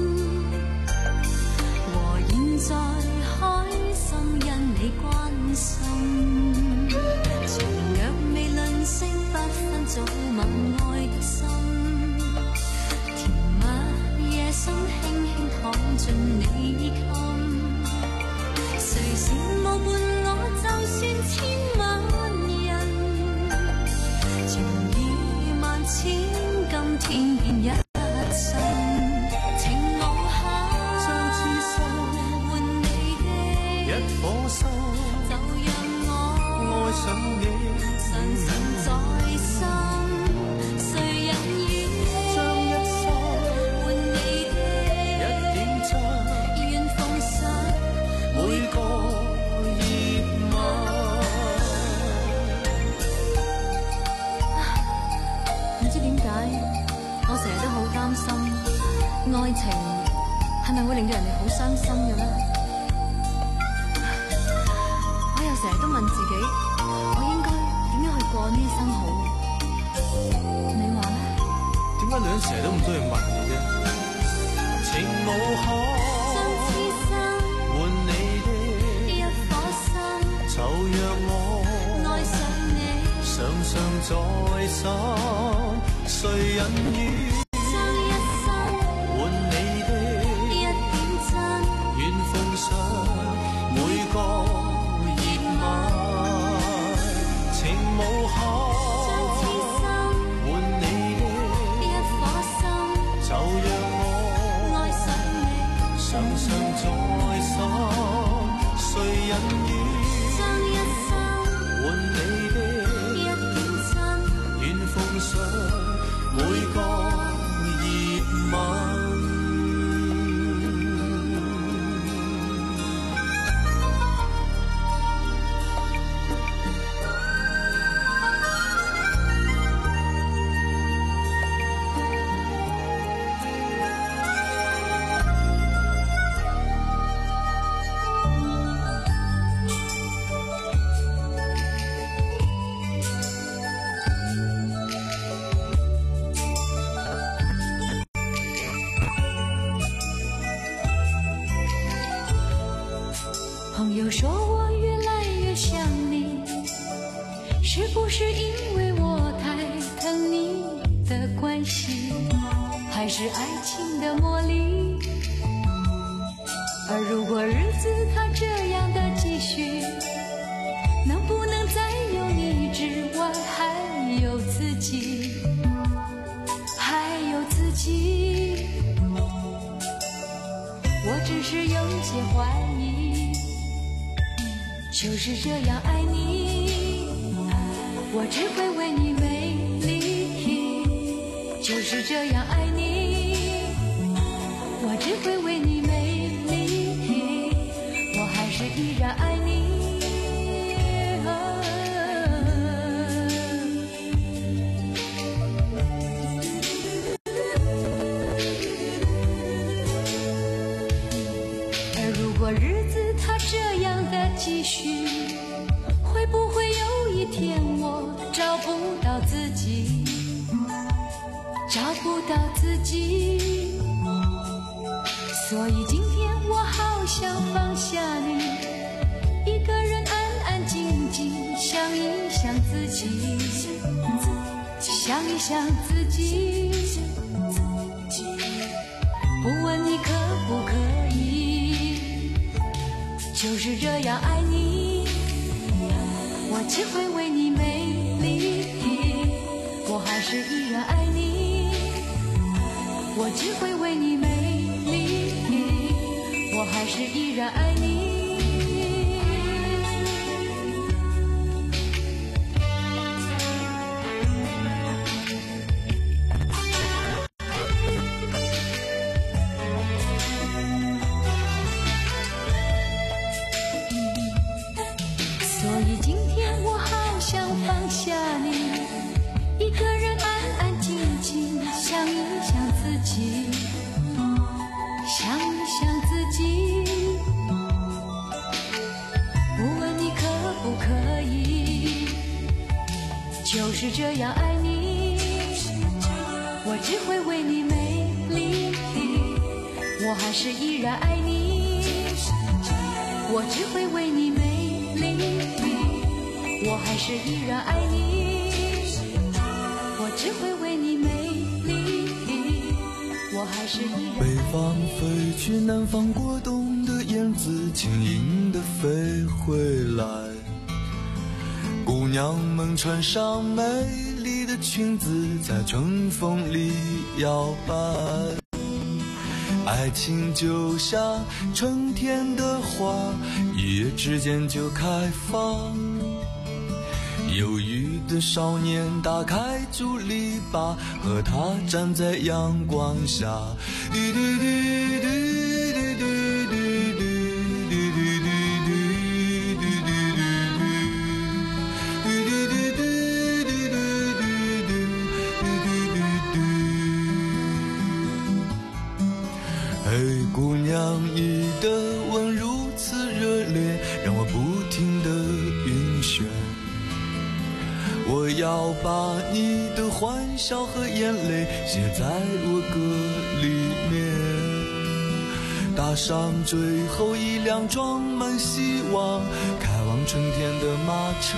[SPEAKER 3] 和現在開心因你關心，情若未吝嗇不分早晚愛的心，甜蜜夜深輕輕躺進你襟，誰羨慕伴我就算千萬人，情意萬千今天變一生，情無限
[SPEAKER 15] 將痴心
[SPEAKER 3] 換你的
[SPEAKER 15] 一顆心，
[SPEAKER 3] 就讓我
[SPEAKER 15] 愛上你
[SPEAKER 3] 常常在心，誰人願
[SPEAKER 15] 將一生
[SPEAKER 3] 換你的
[SPEAKER 15] 一點真，
[SPEAKER 3] 願奉上
[SPEAKER 15] 每個熱吻。
[SPEAKER 3] 唔知點解，我成日都好擔心，愛情係咪會令到人哋好傷心嘅咧？我又成日都問自己，我應該點樣去過呢生好？你話咧？
[SPEAKER 15] 點解女人成日都唔中意問嘅啫？情無可
[SPEAKER 3] 將痴心
[SPEAKER 15] 換你的
[SPEAKER 3] 一顆心，
[SPEAKER 15] 就讓我
[SPEAKER 3] 愛上你
[SPEAKER 15] 常常在心，誰人願
[SPEAKER 3] 將一生
[SPEAKER 15] 換你的
[SPEAKER 3] 一點真，
[SPEAKER 15] 願奉上每個熱吻，情無可
[SPEAKER 3] 將痴心
[SPEAKER 15] 換你的
[SPEAKER 3] 一顆心，
[SPEAKER 15] 就讓我
[SPEAKER 3] 愛上你
[SPEAKER 15] 常常在心，誰人願
[SPEAKER 3] 將一生
[SPEAKER 15] 換你的
[SPEAKER 3] 一點真，
[SPEAKER 15] 願奉上每個熱吻。
[SPEAKER 14] 朋友说我越来越像你，是不是因为我太疼你的关系，还是爱情的魔力？而如果日子它这样的继续去，能不能在有你之外还有自己，还有自己。我只是有些怀疑，就是这样爱你，我只会为你美丽，就是这样爱你，我只会为你美丽，我还是依然爱你。而如果日子它这样的继续，会不会有一天我找不到自己，找不到自己？所以今天我好想放下你，一个人安安静静想一想自己，想一想自己，不问你可不可以，就是这样爱你，我只会为你美丽，我还是依然爱你，我只会为你美丽，我还是依然爱你。所以今天我好想放下你，一个人安安静静想一想自己，想一想自己，不问你可不可以，就是这样爱你，我只会为你美丽，我还是依然爱你，我只会为你美丽，我还是依然爱你，我只会为你美丽，我还是依然爱你。
[SPEAKER 15] 北方飞去南方过冬的燕子轻盈地飞回来，姑娘们穿上美丽的裙子在春风里摇摆，爱情就像春天的花，一夜之间就开放。忧郁的少年打开竹篱笆，和他站在阳光下。滴滴滴滴滴滴滴嘿，姑娘，你的吻如此热烈，让我不停地晕眩。我要把你的欢笑和眼泪写在我歌里面，搭上最后一辆装满希望开往春天的马车。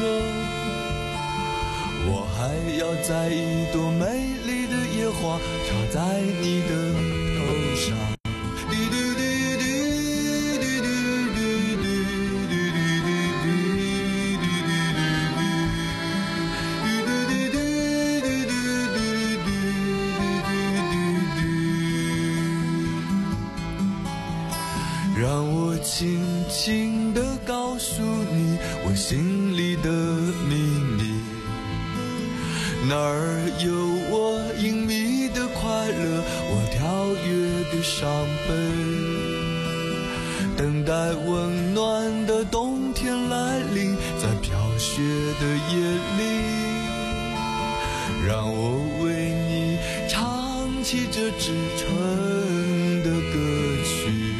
[SPEAKER 15] 我还要摘一朵美丽的野花插在你的头上。让我轻轻地告诉你我心里的秘密，哪儿有我隐秘的快乐，我跳跃的伤悲，等待温暖的冬天来临，在飘雪的夜里，让我为你唱起这支春的歌曲。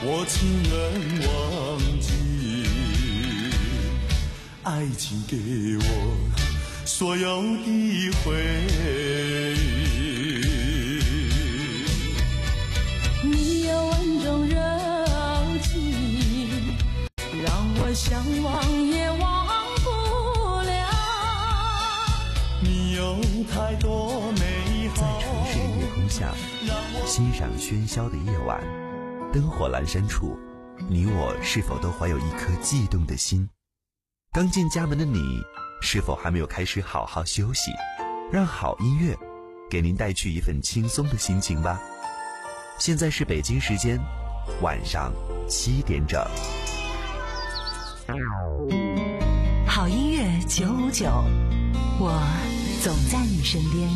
[SPEAKER 15] 我情愿忘记。爱情给我所有的回忆，
[SPEAKER 3] 你有万种热情，让我想忘也忘不了。
[SPEAKER 15] 你有太多美好。
[SPEAKER 16] 在城市夜空下，欣赏喧嚣的夜晚，灯火阑珊处，你我是否都怀有一颗悸动的心？刚进家门的你，是否还没有开始好好休息？让好音乐给您带去一份轻松的心情吧。现在是北京时间晚上七点整。
[SPEAKER 5] 好音乐九五九，我总在你身边。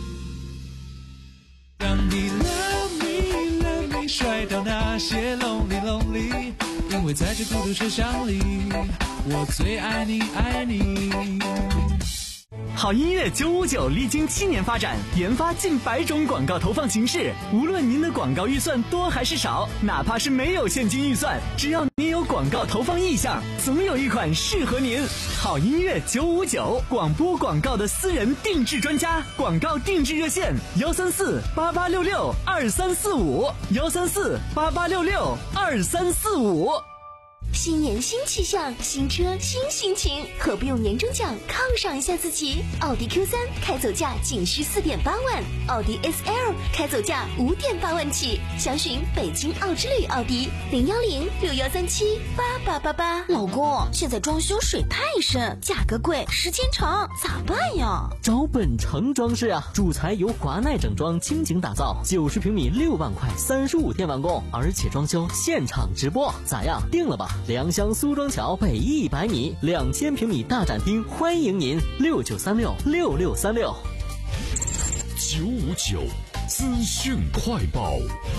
[SPEAKER 6] 让你 love me love me 甩掉那些 lonely lonely， 因为在这孤独车厢里，我最爱你爱你。
[SPEAKER 7] 好音乐九五九历经七年发展，研发近百种广告投放形式。无论您的广告预算多还是少，哪怕是没有现金预算，只要您有广告投放意向，总有一款适合您。好音乐九五九，广播广告的私人定制专家，广告定制热线：幺三四八八六六二三四五，幺三四八八六六二三四五。
[SPEAKER 9] 新年新气象，新车新心情，何不用年终奖犒赏一下自己？奥迪 Q 三 开走价仅需四点八万，奥迪 S L 开走价五点八万起。详询北京奥之旅奥迪零幺零六幺三七八八八八。
[SPEAKER 10] 老公，现在装修水太深，价格贵，时间长，咋办呀？
[SPEAKER 17] 找本城装饰啊，主材由华奈整装倾情打造，九十平米六万块，三十五天完工，而且装修现场直播，咋样？定了吧？良乡苏庄桥北一百米，两千平米大展厅，欢迎您六九三六六六三六。
[SPEAKER 11] 九五九资讯快报。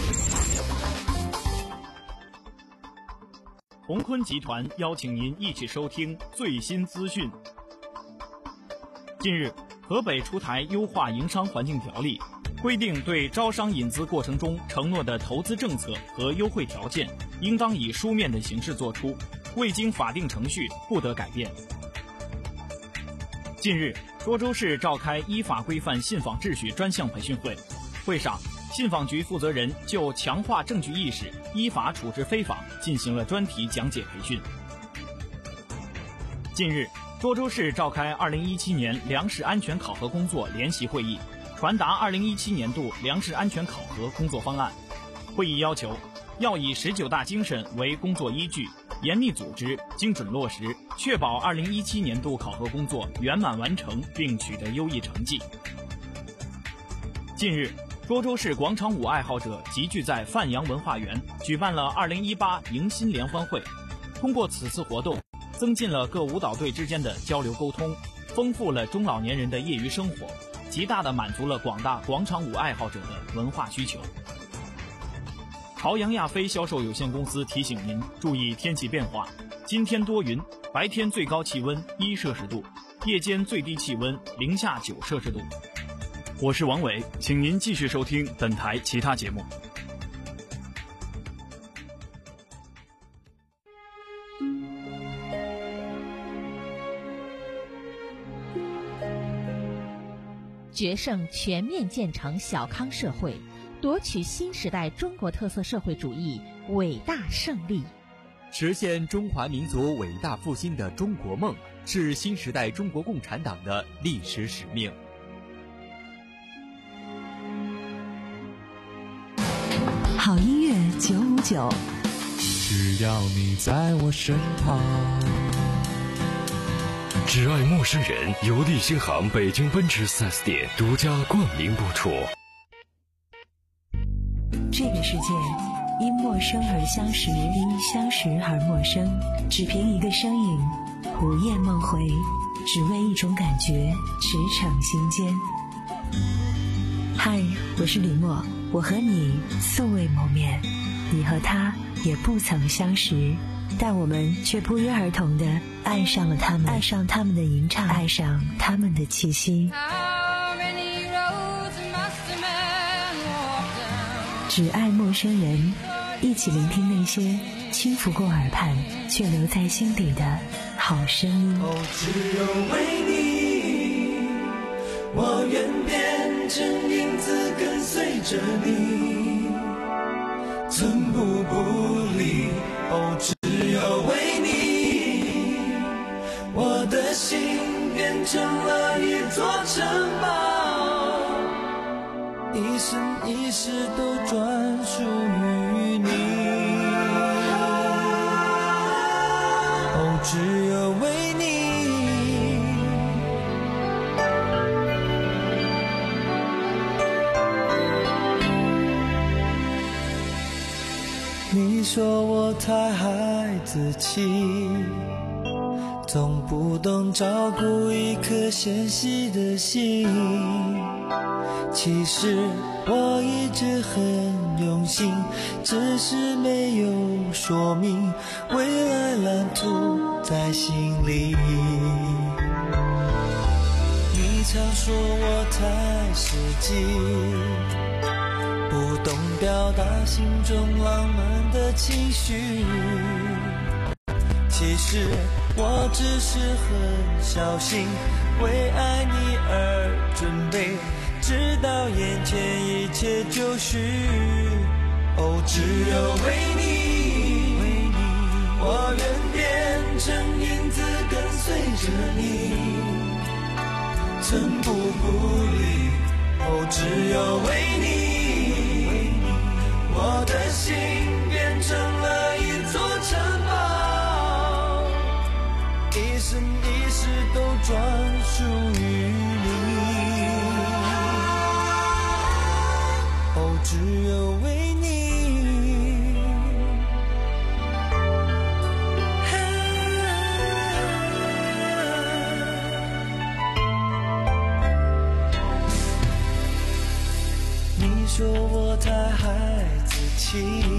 [SPEAKER 12] 鸿坤集团邀请您一起收听最新资讯。近日，河北出台优化营商环境条例，规定对招商引资过程中承诺的投资政策和优惠条件，应当以书面的形式作出，未经法定程序不得改变。近日，涿州市召开依法规范信访秩序专项培训会，会上，信访局负责人就强化证据意识、依法处置非访进行了专题讲解培训。近日，涿州市召开二零一七年粮食安全考核工作联席会议，传达二零一七年度粮食安全考核工作方案。会议要求，要以十九大精神为工作依据，严密组织、精准落实，确保二零一七年度考核工作圆满完成并取得优异成绩。近日，涿州市广场舞爱好者集聚在范阳文化园，举办了二零一八迎新联欢会。通过此次活动，增进了各舞蹈队之间的交流沟通，丰富了中老年人的业余生活，极大地满足了广大广场舞爱好者的文化需求。朝阳亚飞销售有限公司提醒您注意天气变化，今天多云，白天最高气温一摄氏度，夜间最低气温零下九摄氏度。我是王伟，请您继续收听本台其他节目。
[SPEAKER 13] 决胜全面建成小康社会，夺取新时代中国特色社会主义伟大胜利，
[SPEAKER 2] 实现中华民族伟大复兴的中国梦，是新时代中国共产党的历史使命。
[SPEAKER 5] 好音乐九五九，
[SPEAKER 6] 只要你在我身旁。
[SPEAKER 11] 只爱陌生人，由利星行北京奔驰 四 S 店独家冠名播出。
[SPEAKER 5] 这个世界因陌生而相识，因相识而陌生，只凭一个声音，午夜梦回，只为一种感觉，驰骋心间。嗨，我是李默，我和你素未谋面，你和他也不曾相识，但我们却不约而同地爱上了他们，爱上他们的吟唱，爱上他们的气息。只爱陌生人， 一起聆听那些轻拂过耳畔却留在心底的好声音。
[SPEAKER 6] 哦，只有为你，我愿变成影子跟随着你，寸步不离。哦，只有为你，我的心变成了一座城堡，一生一世都专属于你。哦，只有为你。你说我太孩子气，总不懂照顾一颗纤细的心。其实我一直很用心，只是没有说明未来蓝图在心里。你常说我太实际，不懂表达心中浪漫的情绪。其实我只是很小心，为爱你而准备，直到眼前一切就绪。哦，只有为你，我愿变成影子跟随着你，寸步不离。哦，只有为你，我的心变成了一座城堡，一生一世都专属于你。哦，只有为你。你说我太孩子气，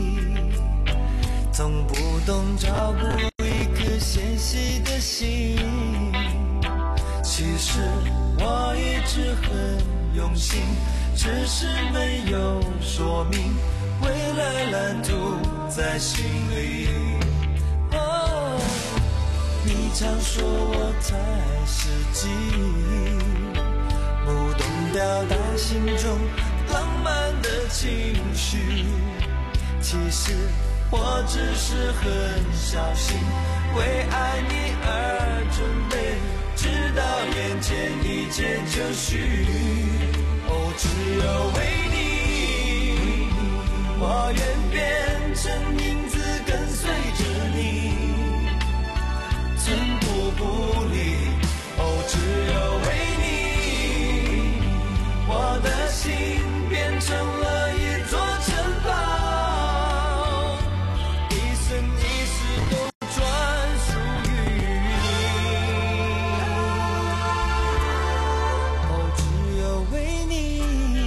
[SPEAKER 6] 总不懂照顾一颗纤细的心。其实我一直很用心，只是没有说明未来蓝图在心里。哦，你常说我太实际，不懂表达心中浪漫的情绪。其实我只是很小心，为爱你而准备，直到眼前一切就绪。哦，只有为你，我愿变成影子跟随着你，寸步不离。哦，只有为你，我的心变成了一座城堡，一生一世都专属于你。哦，只有为你。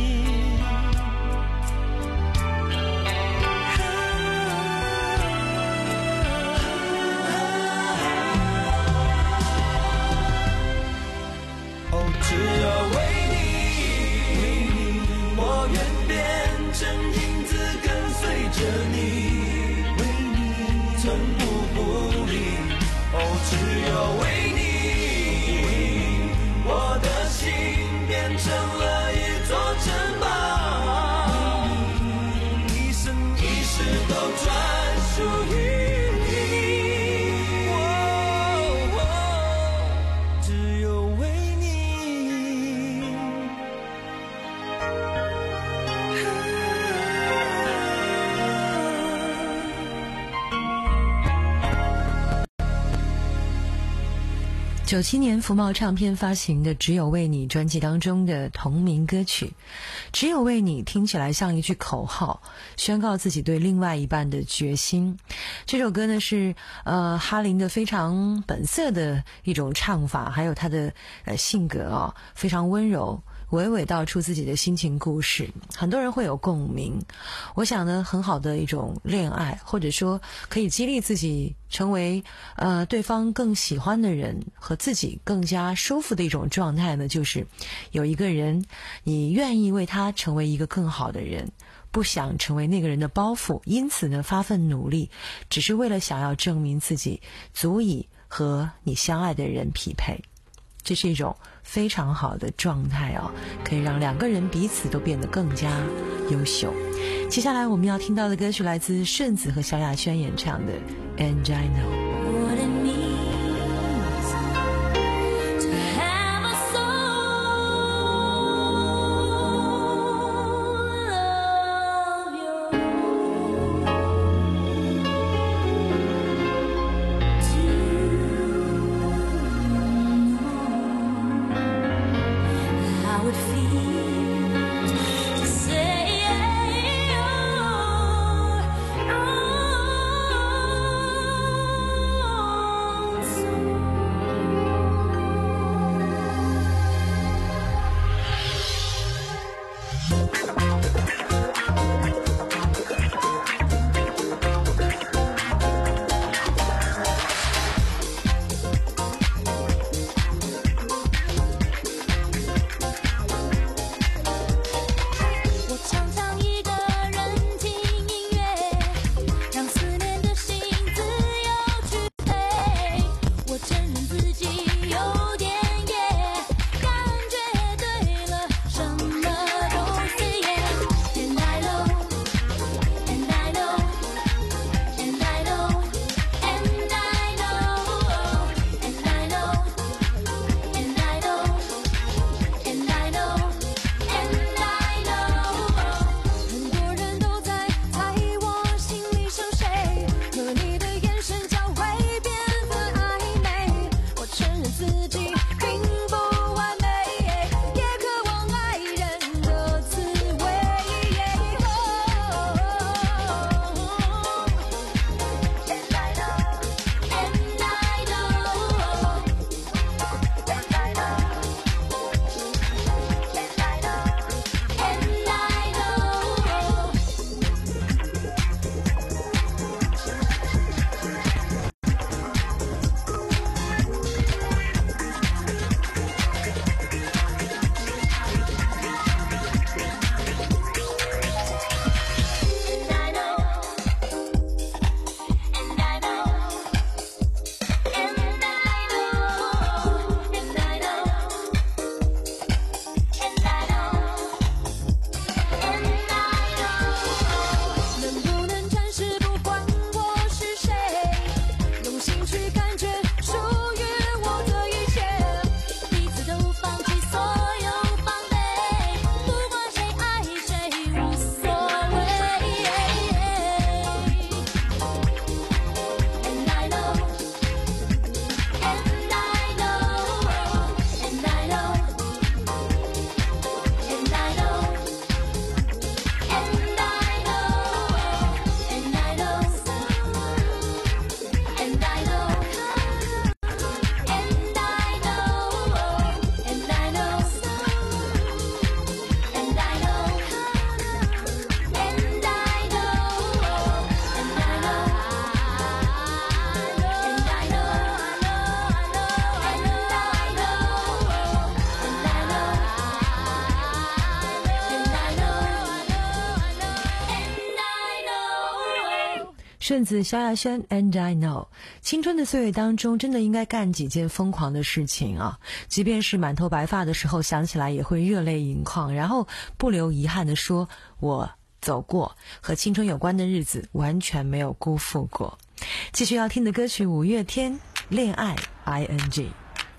[SPEAKER 6] 哦，只有为你，我愿变成影子跟随着你，寸步不离。哦，只有为你，我的心变成了一座城堡，一生一世都专属于你。哦哦，只有为你。
[SPEAKER 5] 九七年福茂唱片发行的《只有为你》专辑当中的同名歌曲，只有为你听起来像一句口号，宣告自己对另外一半的决心。这首歌呢是呃哈林的非常本色的一种唱法，还有他的呃性格哦，非常温柔，娓娓道出自己的心情故事，很多人会有共鸣。我想呢，很好的一种恋爱，或者说可以激励自己成为呃对方更喜欢的人，和自己更加舒服的一种状态呢，就是有一个人你愿意为他成为一个更好的人，
[SPEAKER 18] 不想成为那个人的包袱，因此呢发奋努力，只是为了想要证明自己足以和你相爱的人匹配。这是一种非常好的状态哦，可以让两个人彼此都变得更加优秀。接下来我们要听到的歌曲来自顺子和萧亚轩演唱的 And I Know。What it means to have a know。顺子萧亚轩 And I Know。 青春的岁月当中真的应该干几件疯狂的事情啊，即便是满头白发的时候想起来也会热泪盈眶，然后不留遗憾地说我走过和青春有关的日子完全没有辜负过。继续要听的歌曲五月天恋爱 I N G。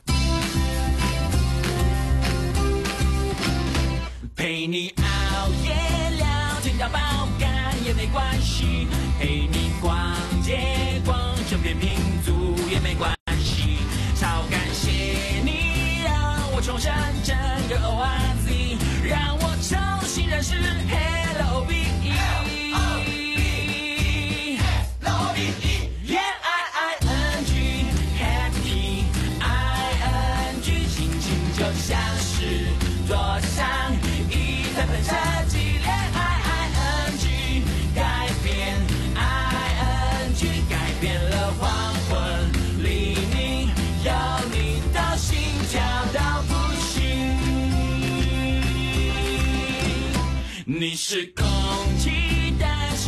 [SPEAKER 6] 陪你熬夜聊天到爆肝也没关系，陪你逛街逛整片民族也没关系，超感谢你让我重生整个 O R Z， 让我重新认识 Hello B E Hello B E 恋爱 I N G Happy I N G 心情就像是坐上一台喷射机，恋爱 I N G 改变 I N G 改变了黄昏黎明，有你到心跳到不行，你是空气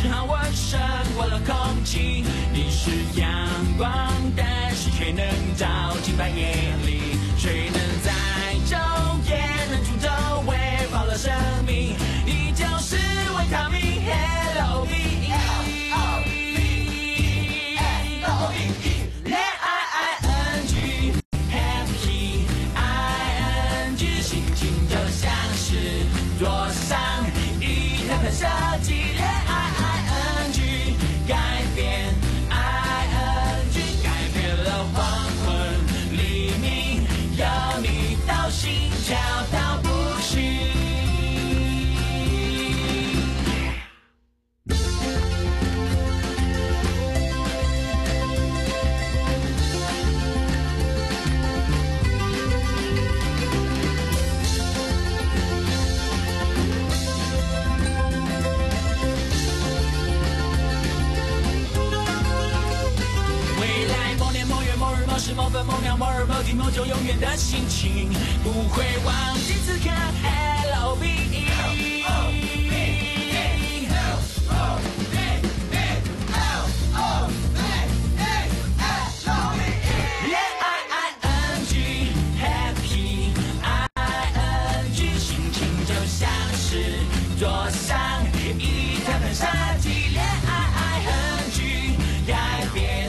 [SPEAKER 6] 让我胜过了空气。你是阳光，但是却能照进半夜里。谁能在昼夜能出走，喂饱了生命？你就是维他命 L O V E L O V E L O V E L I I N G Happy I N G 心情就像是桌上一台喷射机。是某分某秒某日某地某就永远的心情，不会忘记此刻 L O V E L O V E L O V E L O V E L O V E I I N G Happy I N G 心情就像是桌上一台喷射机。I N G 改变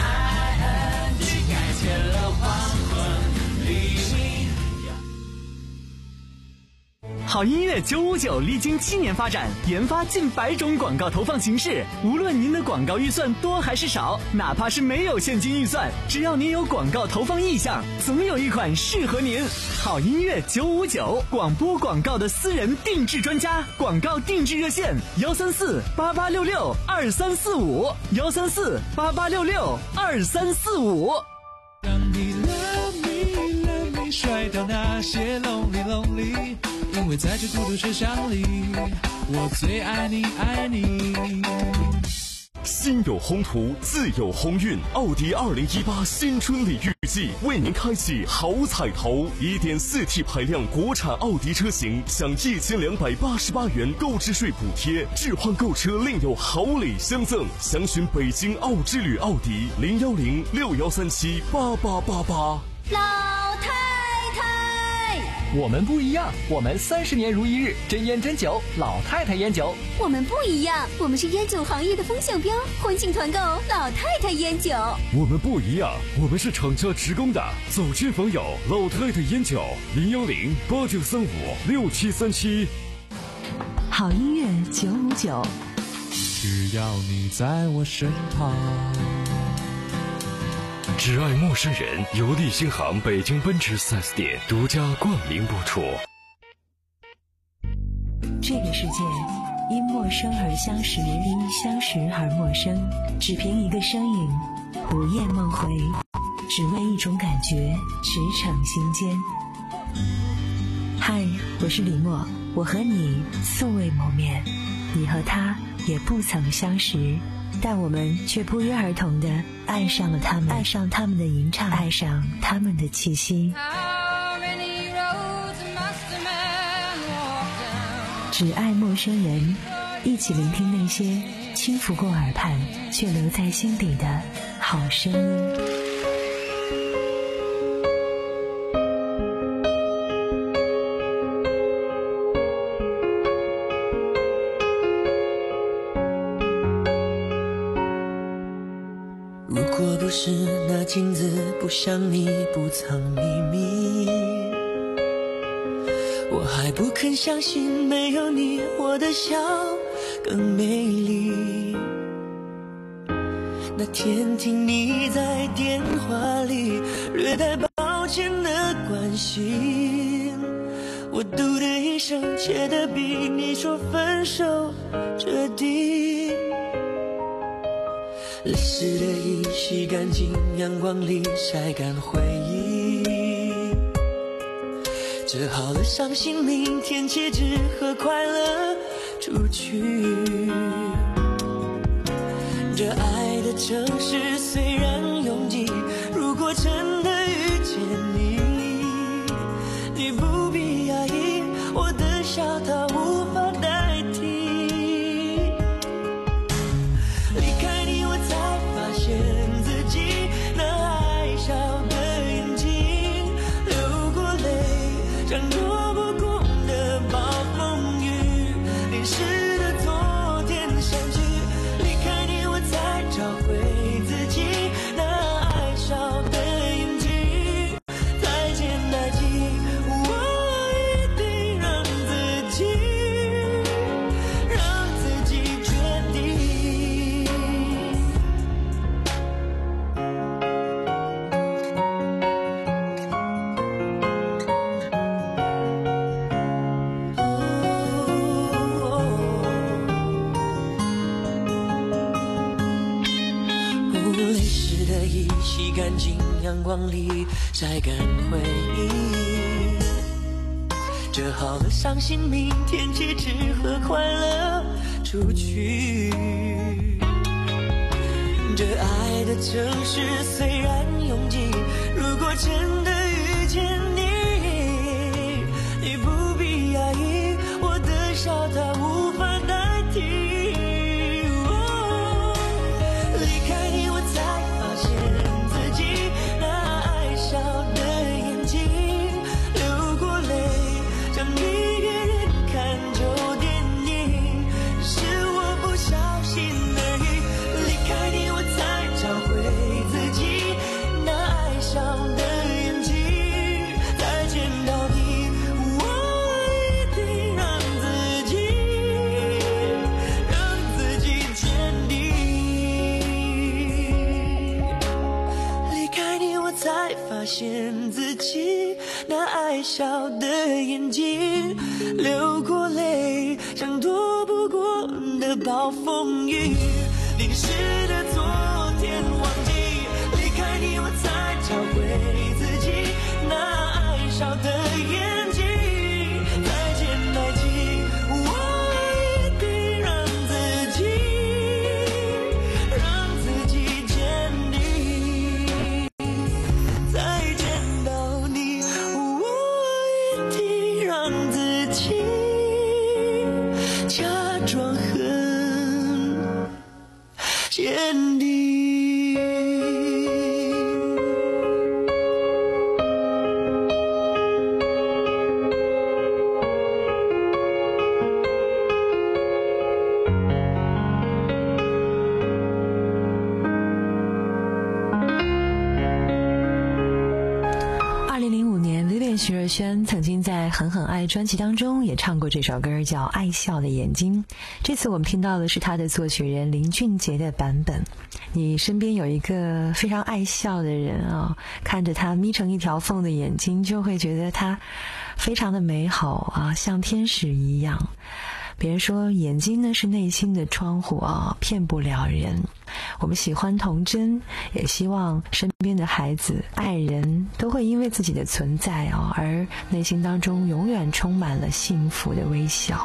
[SPEAKER 7] 好音乐九五九历经七年发展，研发近百种广告投放形式。无论您的广告预算多还是少，哪怕是没有现金预算，只要您有广告投放意向，总有一款适合您。好音乐九五九，广播广告的私人定制专家，广告定制热线幺三四八八六六二三四五幺三四八八六六二三四五。
[SPEAKER 6] 让你 love me love me 甩掉那些 lonely lonely。因为在这孤独车厢里，我最爱你爱你。
[SPEAKER 11] 心有宏图，自有鸿运。奥迪二零一八新春礼遇季为您开启好彩头， 一点四 T 排量国产奥迪车型享一千两百八十八元购置税补贴，置换购车另有好礼相赠。详询北京奥之旅奥迪零幺零六幺三七八八八八。
[SPEAKER 9] 老太太，
[SPEAKER 8] 我们不一样，我们三十年如一日，真烟真酒，老太太烟酒。
[SPEAKER 9] 我们不一样，我们是烟酒行业的风向标，欢庆团购老太太烟酒。
[SPEAKER 11] 我们不一样，我们是厂家职工的，走亲访友，老太太烟酒零幺零八九三五六七三七。
[SPEAKER 5] 好音乐九五九，
[SPEAKER 6] 只要你在我身旁。
[SPEAKER 11] 只爱陌生人由利星行北京奔驰 四 S 店独家冠名播出。
[SPEAKER 5] 这个世界因陌生而相识，因相识而陌生，只凭一个身影，午夜梦回，只为一种感觉，驰骋心间。嗨，我是李默，我和你素未谋面，你和他也不曾相识，但我们却不约而同地爱上了他们，爱上他们的吟唱，爱上他们的气息。只爱陌生人，一起聆听那些轻拂过耳畔却留在心底的好声音。
[SPEAKER 15] 如果不是那镜子不像你不藏秘密，我还不肯相信没有你我的笑更美丽。那天听你在电话里略带抱歉的关心，我嘟的一声切得比你说分手彻底。泪湿的衣洗干净，阳光里晒干回忆，折好了伤心，明天起只和快乐出去。这爱的城市虽然拥挤，如果真的遇见你，你不必压抑，我的笑它无法代替。
[SPEAKER 6] 泪湿的衣，洗干净阳光里晒干回忆，折好了伤心明天起只和快乐出去。这爱的城市虽然拥挤，如果真的遇见你，你不必压抑，我的笑它无法代替。发现自己那爱笑的眼睛，流过泪像躲不过的暴风雨，淋湿的昨天忘记，离开你我才找回自己那爱笑的眼睛。再见来记，我一定让自己让自己坚定。再见到你，我一定让自己假装很坚定。
[SPEAKER 18] 徐若瑄曾经在《狠狠爱》专辑当中也唱过这首歌，叫《爱笑的眼睛》。这次我们听到的是他的作曲人林俊杰的版本。你身边有一个非常爱笑的人啊、哦，看着他眯成一条缝的眼睛，就会觉得他非常的美好啊，像天使一样。别人说眼睛呢是内心的窗户啊，骗不了人。我们喜欢童真，也希望身边的孩子、爱人都会因为自己的存在啊，而内心当中永远充满了幸福的微笑。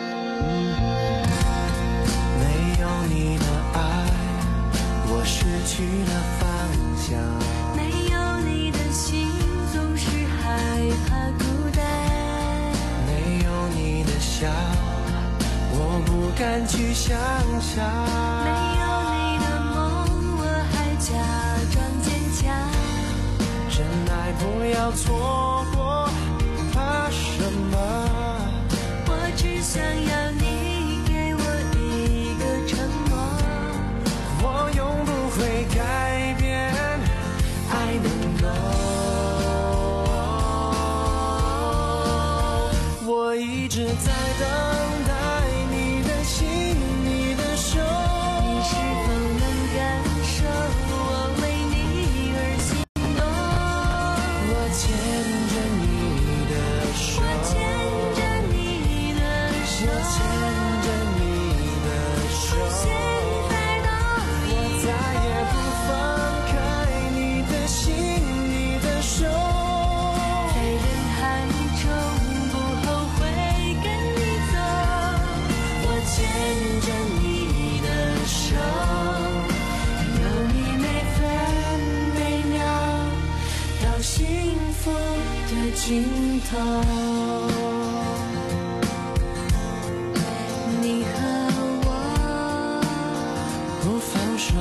[SPEAKER 6] 没有你的爱，我失去了方向。
[SPEAKER 3] 没有你的心，总是害怕孤单。
[SPEAKER 6] 没有你的笑，我不敢去想象。
[SPEAKER 3] 没有你的梦，我还假装坚强。
[SPEAKER 6] 真爱不要错过，怕什么？
[SPEAKER 3] 我只想要你给我一个承诺，
[SPEAKER 6] 我永不会改变，I don't know。我一直在等。
[SPEAKER 3] 尽头，你和我
[SPEAKER 6] 不放手。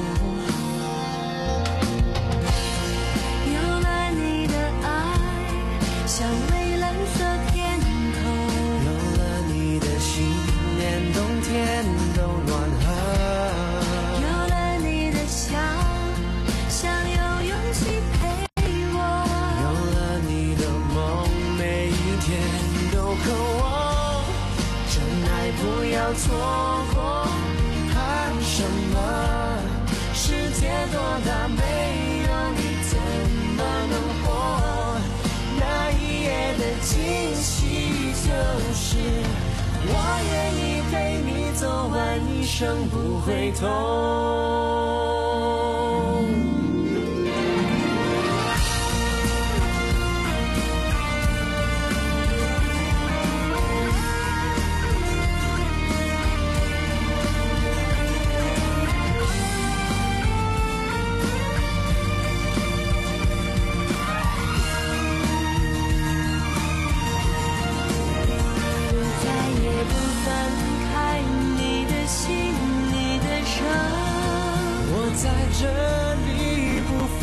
[SPEAKER 3] 有了你的爱，像蔚蓝色天空。
[SPEAKER 6] 有了你的心，连冬天都暖和。
[SPEAKER 3] 有了你的笑，像有勇气陪。
[SPEAKER 6] 不要错过，怕什么？世界多大，没有你怎么能活？那一夜的惊喜，就是我愿意陪你走完一生，不回头。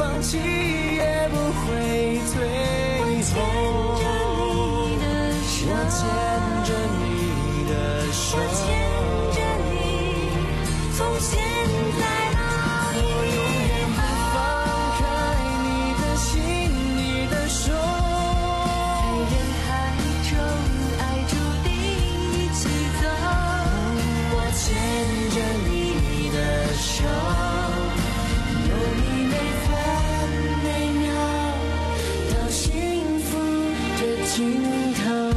[SPEAKER 6] 放弃也不会退后。我牵着你的手，
[SPEAKER 3] 我牵着你，从现在到
[SPEAKER 6] 我永远不放开你的心，你的手。
[SPEAKER 3] 在人海中，爱注定一起走。
[SPEAKER 6] 我牵着你的手，
[SPEAKER 3] 有你每分每秒都幸福的尽头。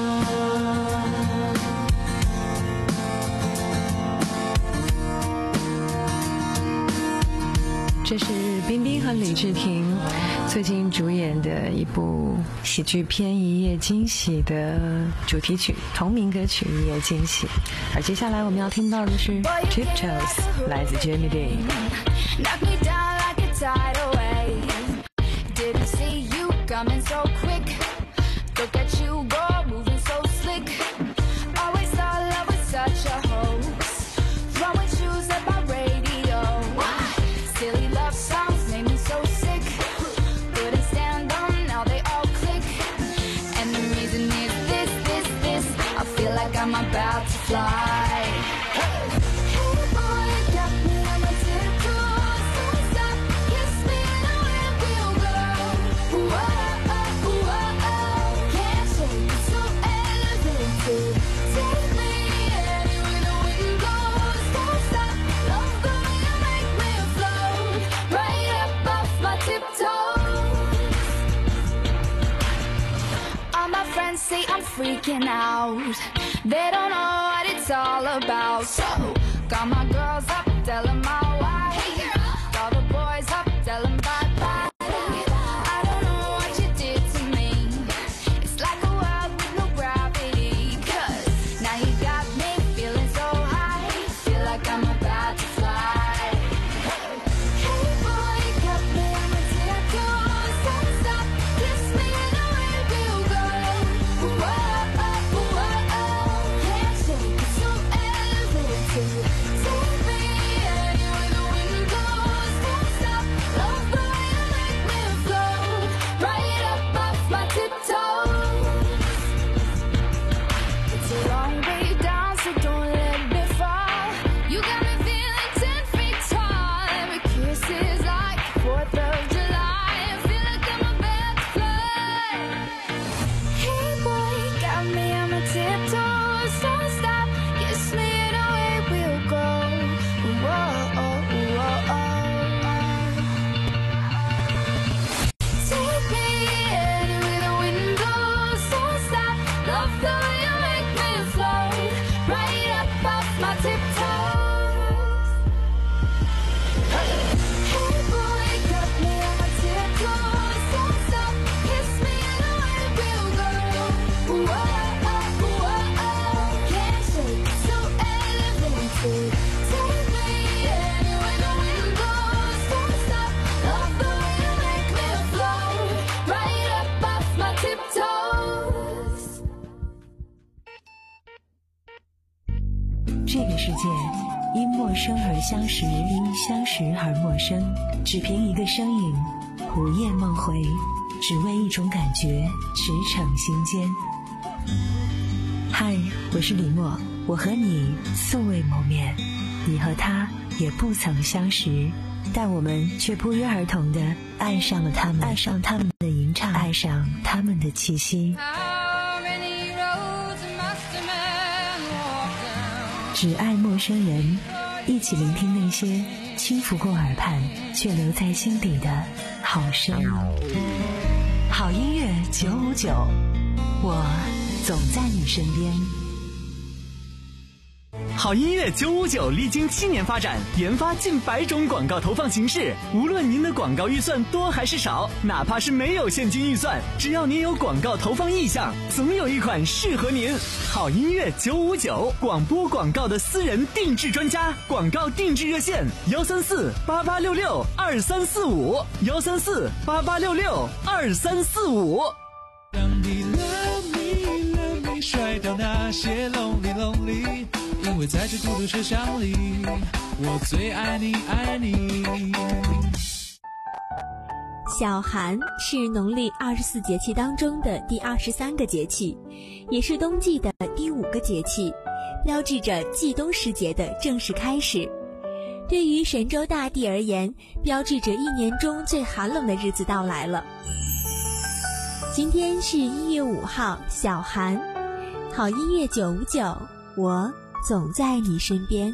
[SPEAKER 18] 这是冰冰和李治廷最近主演的一部喜剧片《一夜惊喜》的主题曲，同名歌曲《一夜惊喜》。而接下来我们要听到的是 Tiptoes， 来自 Jamie Dean。Knock me down like a tidal wave. Didn't see you coming so quick. Look at you go, moving so slick. Always thought love was such a hoax. Throwing shoes at my radio. Silly love songs made me so sick. Couldn't stand them, now they all click. And the reason is this, this, this. I feel like I'm about to fly. Hey boy, got me on my tiptoes. Don't stop, kiss me and away we'll go. Whoa, oh, whoa, oh. Can't shake it, so elevated. Take me anywhere the wind blows. Don't stop, love the way you make me float. Right up off my tiptoes. All my friends say I'm freaking out. They don't know what it's all about. So, got my girls up, tell them my why. Call the boys up, tell them bye-bye. I don't know what you did to me. It's like a world with no gravity. Cause now you got me feeling so high. Feel like I'm about to fly. Hey boy, got me on my tiptoes. Don't stop, kiss me and away we'll go. Whoa, oh, whoa, oh. Can't shake it, so elevated. Take me anywhere the wind blows. Don't stop, love the way you make me float. Right up off my tiptoes. It's a long way down, so don't let me fall. You got me feeling ten feet tall. Every kiss is like fourth of July. I feel like I'm about to fly. Hey boy, got me on my tiptoes. Don't stop, kiss me and away we'll go. Whoa, oh, whoa, oh. Take me anywhere the wind blows. Don't stop, love the way you make me float. Right up off my tiptoes. Hey boy, got me on my tiptoes. Don't stop, kiss me and away we'll go. Whoa, oh, whoa, oh. Can't shake it, so elevated. Take me anywhere the wind blows. Don't stop, love the way you make me float. Right up off my tiptoes. 这个世界因陌生而相识，因相识而陌生，只凭一个声音，午夜梦回，只为一种感觉，驰骋心间。嗨，我是李默，我和你素未谋面，你和他也不曾相识，但我们却不约而同地爱上了他们，爱上他们的吟唱，爱上他们的气息。只爱陌生人，一起聆听那些轻拂过耳畔却留在心底的好声。好音乐九五九，我总在你身边。
[SPEAKER 7] 好音乐九五九历经七年发展，研发近百种广告投放形式。无论您的广告预算多还是少，哪怕是没有现金预算，只要您有广告投放意向，总有一款适合您。好音乐九五九，广播广告的私人定制专家，广告定制热线：幺三四八八六六二三四五，幺三四八八六六二三四五。
[SPEAKER 6] 让你 love me love me 甩掉那些 lonely lonely， 因为在这孤独车厢里，我最爱你爱你。
[SPEAKER 1] 小寒是农历二十四节气当中的第二十三个节气，也是冬季的第五个节气，标志着季冬时节的正式开始。对于神州大地而言，标志着一年中最寒冷的日子到来了。今天是一月五号，小寒。好音乐九五九，我总在你身边。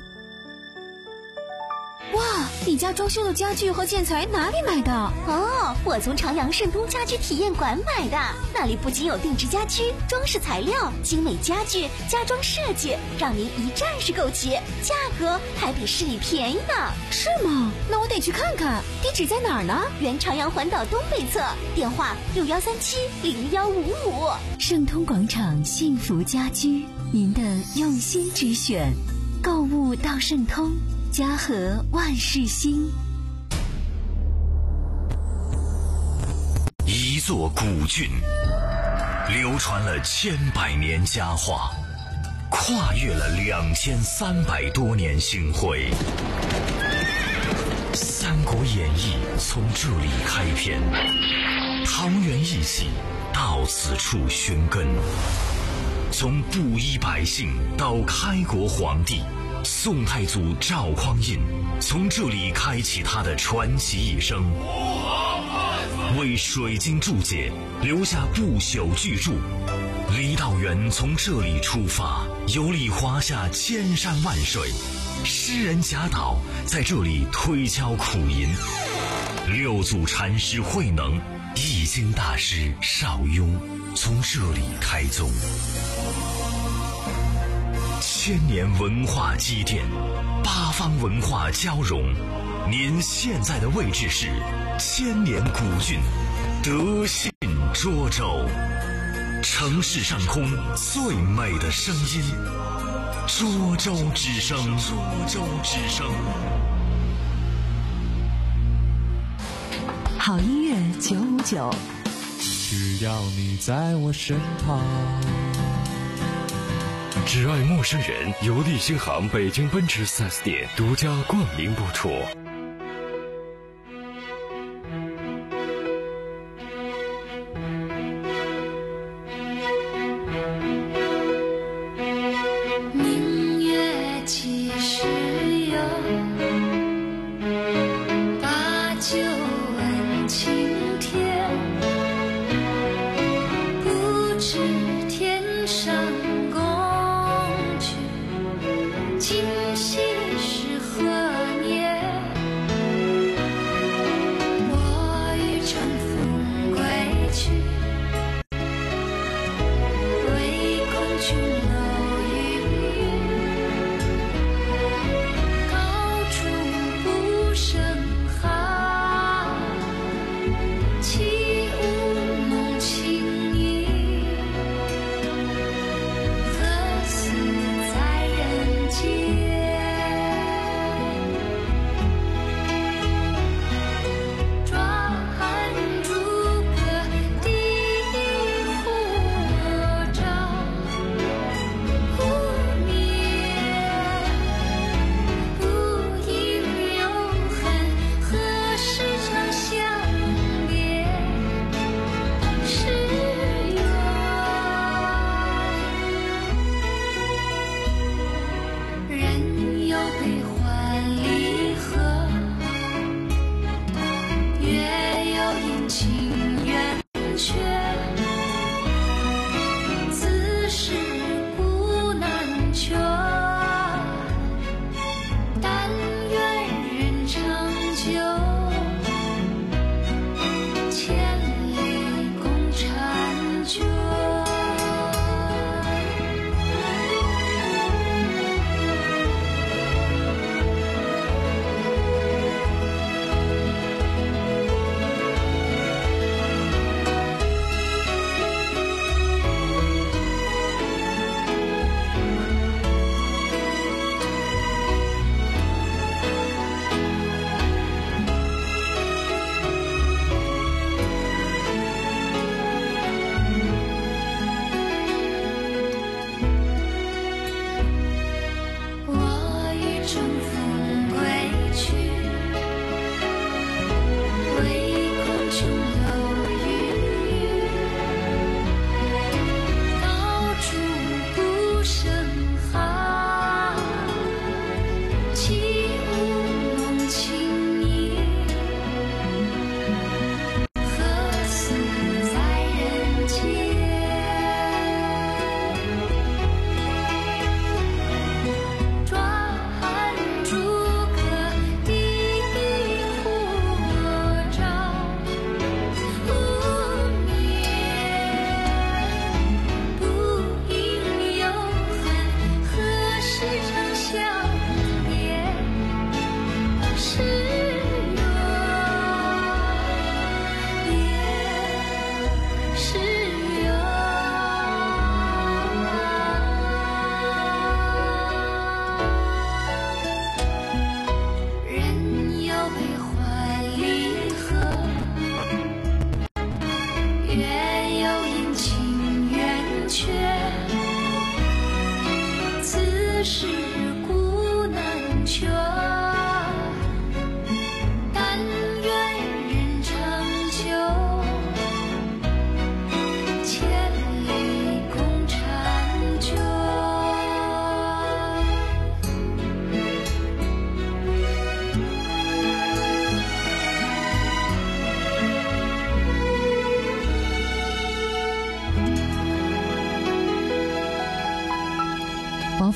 [SPEAKER 9] 哇，你家装修的家具和建材哪里买的？
[SPEAKER 10] 哦，我从长阳盛通家居体验馆买的，那里不仅有定制家居、装饰材料、精美家具、家装设计，让您一站式购齐，价格还比市里便宜呢。
[SPEAKER 9] 是吗？那我得去看看。地址在哪儿呢？
[SPEAKER 10] 原长阳环岛东北侧，电话六幺三七零幺五五。
[SPEAKER 9] 盛通广场幸福家居，您的用心之选，购物到盛通。家和万事兴。
[SPEAKER 11] 一座古郡，流传了千百年佳话，跨越了两千三百多年星辉。《三国演义》从这里开篇，桃园义气到此处寻根，从布衣百姓到开国皇帝。宋太祖赵匡胤从这里开启他的传奇一生，为水晶注解留下不朽巨著。郦道元从这里出发，游历华夏千山万水，诗人贾岛在这里推敲苦吟，六祖禅师慧能、易经大师邵雍从这里开宗。千年文化积淀，八方文化交融。您现在的位置是千年古郡德信涿州，城市上空最美的声音，涿州之声。涿州之声。
[SPEAKER 18] 好音乐九五九，
[SPEAKER 19] 只要你在我身旁。
[SPEAKER 11] 只爱陌生人由利星行北京奔驰 四 S 店独家冠名播出。
[SPEAKER 3] 明月几时有？把酒问青天。不知天上今夕是何年？我欲乘风归去，唯恐琼楼玉宇，高处不胜寒。起舞弄清影，何似在人间？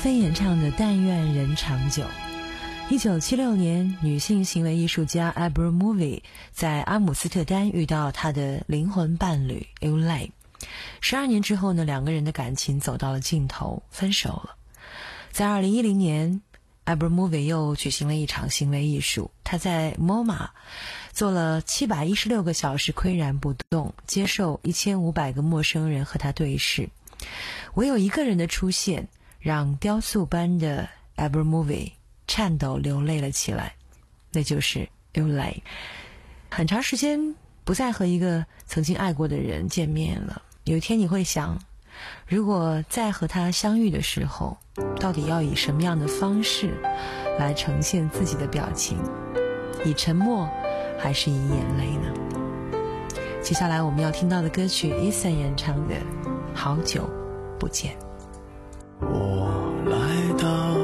[SPEAKER 18] 菲演唱的《但愿人长久》。一九七六年，女性行为艺术家 Abramović 在阿姆斯特丹遇到她的灵魂伴侣 Ulay。十二年之后呢，两个人的感情走到了尽头，分手了。在二零一零年，Abramović 又举行了一场行为艺术，他在 M O M A 做了七百一十六个小时岿然不动，接受一千五百个陌生人和他对视。唯有一个人的出现，让雕塑般的 Abramović 颤抖流泪了起来，那就是 Ulay。 很长时间不再和一个曾经爱过的人见面了，有一天你会想，如果再和他相遇的时候，到底要以什么样的方式来呈现自己的表情，以沉默还是以眼泪呢？接下来我们要听到的歌曲 Eason 演唱的《好久不见》。
[SPEAKER 6] 我来到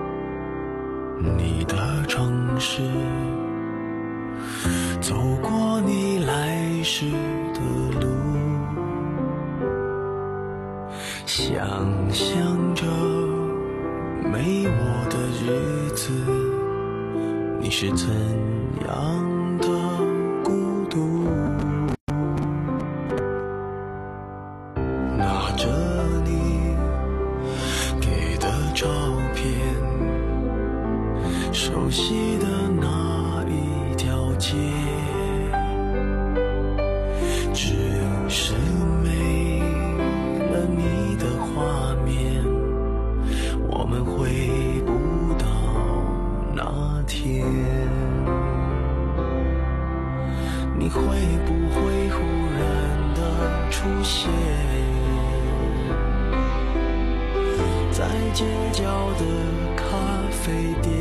[SPEAKER 6] 你的城市，走过你来时的路，想象着没我的日子，你是怎样的孤独，拿着你给的照片，熟悉的那一条街，只是没了你的画面，我们回不到那天。你会不会忽然的出现在街角的咖啡店，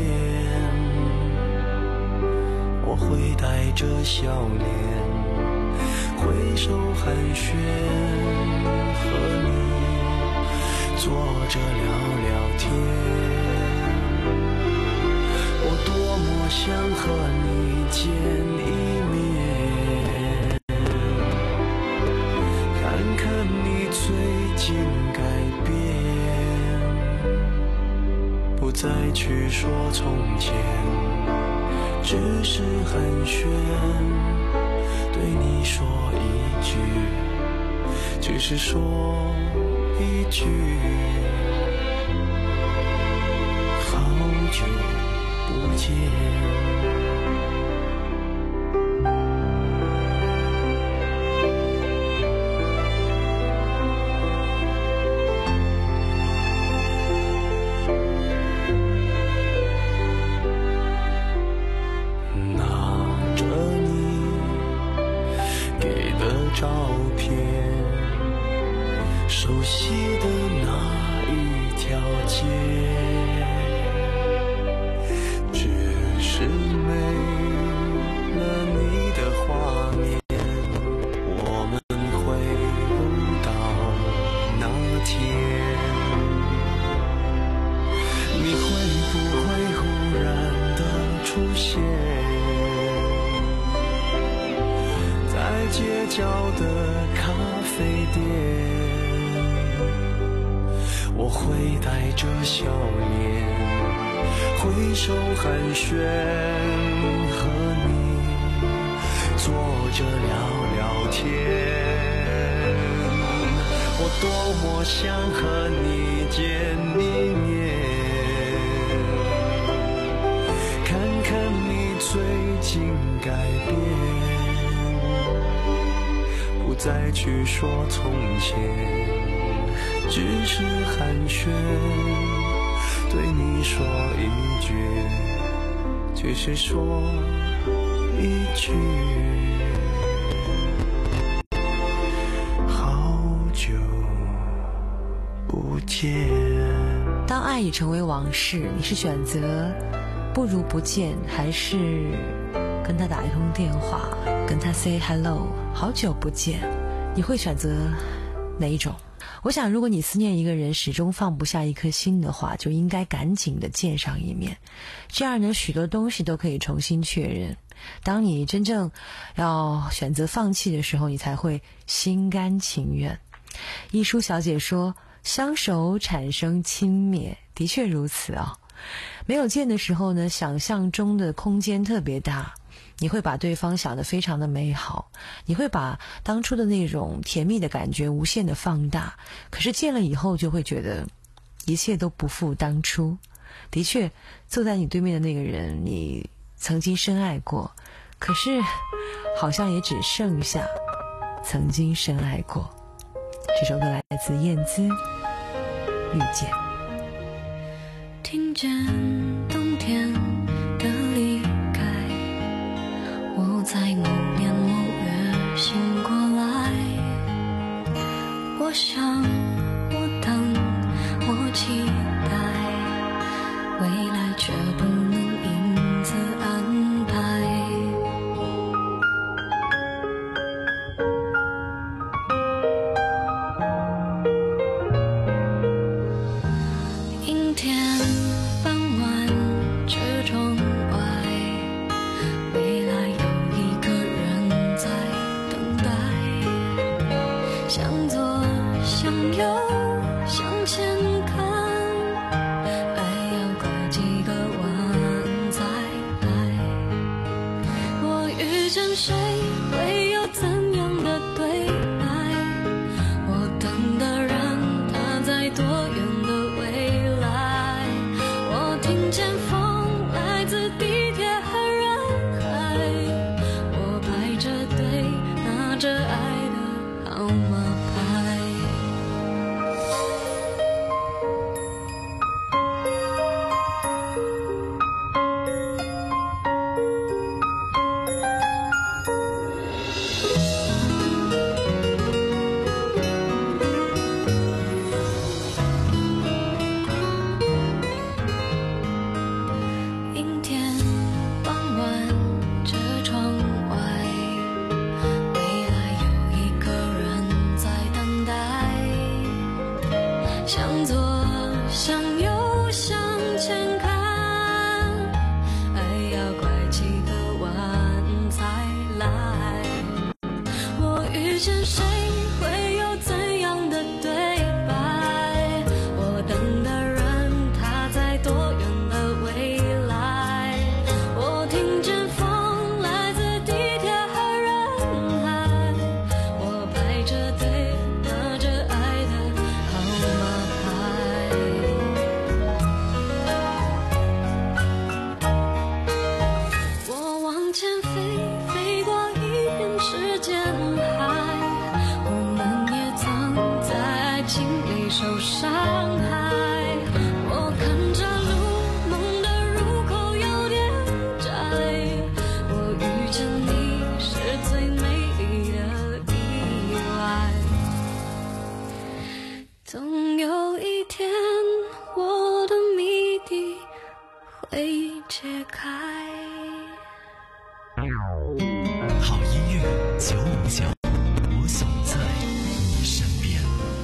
[SPEAKER 6] 我会带着笑脸挥手寒暄，和你坐着聊聊天。我多么想和你见一面，看看你最近改变，不再去说从前，只是寒暄，对你说一句，只是说一句，好久不见。照片，熟悉的那一条街，只是没了你的画面，我们回不到那天。你会不会忽然的出现在街角的咖啡店，我会带着笑脸挥手寒暄，和你坐着聊聊天。我多么想和你见一面，看看你最近改变，不再去说从前，只是寒暄，对你说一句，只是说一句，好久不见。
[SPEAKER 18] 当爱已成为往事，你是选择不如不见，还是跟他打一通电话，跟他 say hello， 好久不见，你会选择哪一种？我想如果你思念一个人始终放不下一颗心的话，就应该赶紧的见上一面，这样呢许多东西都可以重新确认。当你真正要选择放弃的时候，你才会心甘情愿。一书小姐说， 相守产生轻蔑，的确如此啊。没有见的时候呢，想象中的空间特别大，你会把对方想得非常的美好，你会把当初的那种甜蜜的感觉无限的放大，可是见了以后就会觉得一切都不复当初。的确，坐在你对面的那个人你曾经深爱过，可是好像也只剩下曾经深爱过。这首歌来自燕姿，遇见。
[SPEAKER 3] 听见冬天的离开，我在某年某月醒过来，我想我等我期待，未来却不能因此安排。阴天傍晚车窗外，未来有一个人在等待，向左向右向前看，爱要拐几个弯才来。我遇见谁会有怎样的对白，我等的人他在多远的未来，我听见风来自地铁和人海，我排着队拿着爱的号码牌。阴天傍晚车窗外，未来有一个人在等待，向左向右向前看，爱要拐几个弯才来。我遇见谁会有怎样的对白，我等的人他在多远的未来，我听见风来自地铁和人海，我排着队拿着爱的号码牌。我往前飞，飞过一片时间海，我们也曾在爱情里受伤害，我看着路，梦的入口有点窄，我遇见你是最美丽的意外，总有一天我的谜底会解开。
[SPEAKER 7] 好音乐九五九，我总在你身边。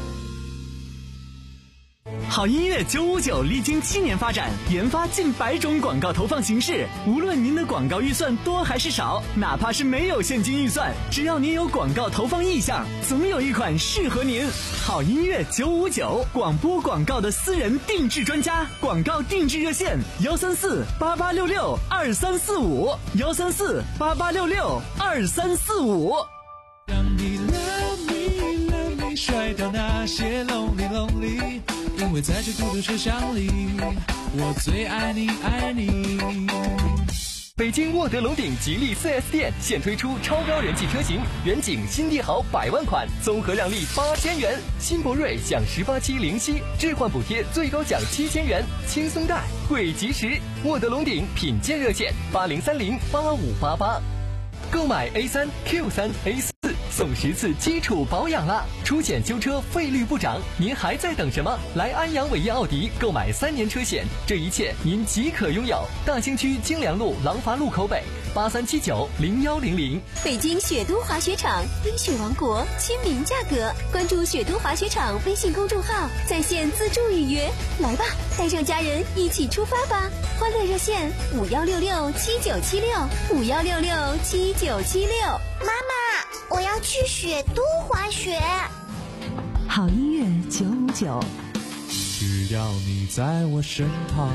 [SPEAKER 7] 好音乐九五九历经七年发展，研发近百种广告投放形式。无论您的广告预算多还是少，哪怕是没有现金预算，只要您有广告投放意向，总有一款适合您。好音乐九五九，广播广告的私人定制专家，广告定制热线：幺三四八八六六二三四五，幺三四八八六六二三四五。
[SPEAKER 19] 让你 love me love me 甩掉那些 lonely lonely， 因为在这孤独车厢里，我最爱你爱你。
[SPEAKER 8] 北京沃德龙鼎吉利 四 S 店现推出超标人气车型，远景新帝豪百万款，综合让利八千元；新博瑞享十八期零息置换补贴，最高享七千元，轻松贷贵及时。沃德龙鼎品鉴热线：八零三零八五八八。购买 A 三 Q 三 A 四送十次基础保养啦！出险修车费率不涨，您还在等什么？来安阳伟业奥迪购买三年车险，这一切您即可拥有。大兴区京良路廊坊路口北，八三七九零幺零零。
[SPEAKER 9] 北京雪都滑雪场，冰雪王国，亲民价格。关注雪都滑雪场微信公众号，在线自助预约。来吧，带上家人一起出发吧！欢乐热线五幺六六七九七六五幺六六七九七六。
[SPEAKER 10] 妈妈，我要去雪都滑雪。
[SPEAKER 5] 好音乐九五九，
[SPEAKER 19] 只要你在我身旁。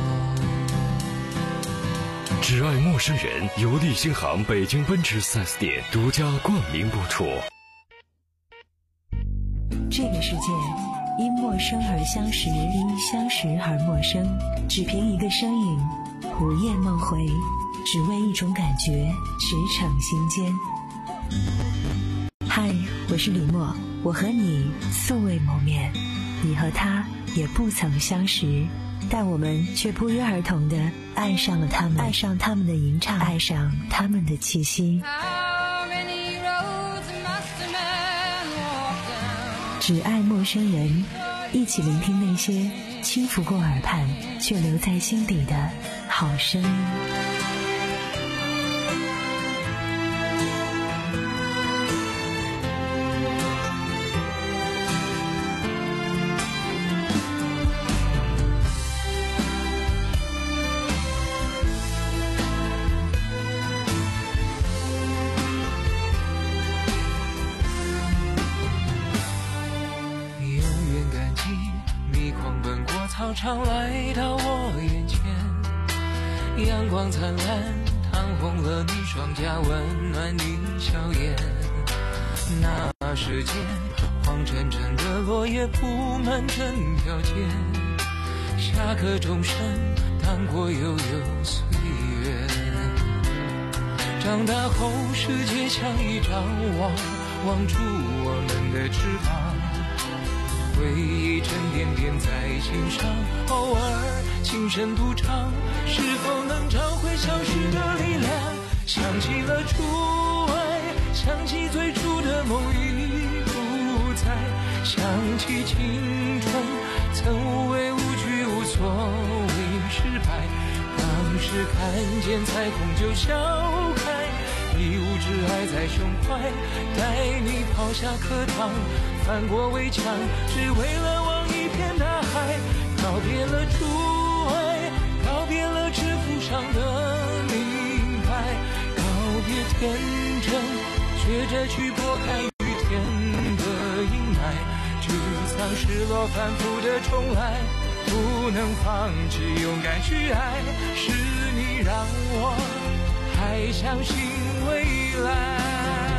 [SPEAKER 11] 只爱陌生人由立新行北京奔驰 四 S 店独家冠名播出。
[SPEAKER 5] 这个世界因陌生而相识，因相识而陌生，只凭一个身影，午夜梦回，只为一种感觉，驰骋心间。嗨，我是李默，我和你素未谋面，你和他也不曾相识，但我们却不约而同地爱上了他们，爱上他们的吟唱，爱上他们的气息。只爱陌生人，一起聆听那些轻拂过耳畔却留在心底的好声音。
[SPEAKER 6] 操场来到我眼前，阳光灿烂，烫红了你双颊，温暖你笑颜。那时间，黄澄澄的落叶铺满整条街，下课钟声荡过悠悠岁月。长大后，世界像一张网，网住我们的翅膀。回忆沉甸甸在心上，偶尔轻声独唱，是否能找回消失的力量？想起了初爱，想起最初的梦已不在，想起青春曾无畏无惧，无所谓失败。当时看见彩虹就笑开，一无挚爱在胸怀，带你跑下课堂，翻过围墙，只为了望一片大海。告别了初爱，告别了制服上的名牌，告别天真，学着去拨开雨天的阴霾。沮丧失落反复的重来，不能放弃，勇敢去爱，是你让我还相信未来。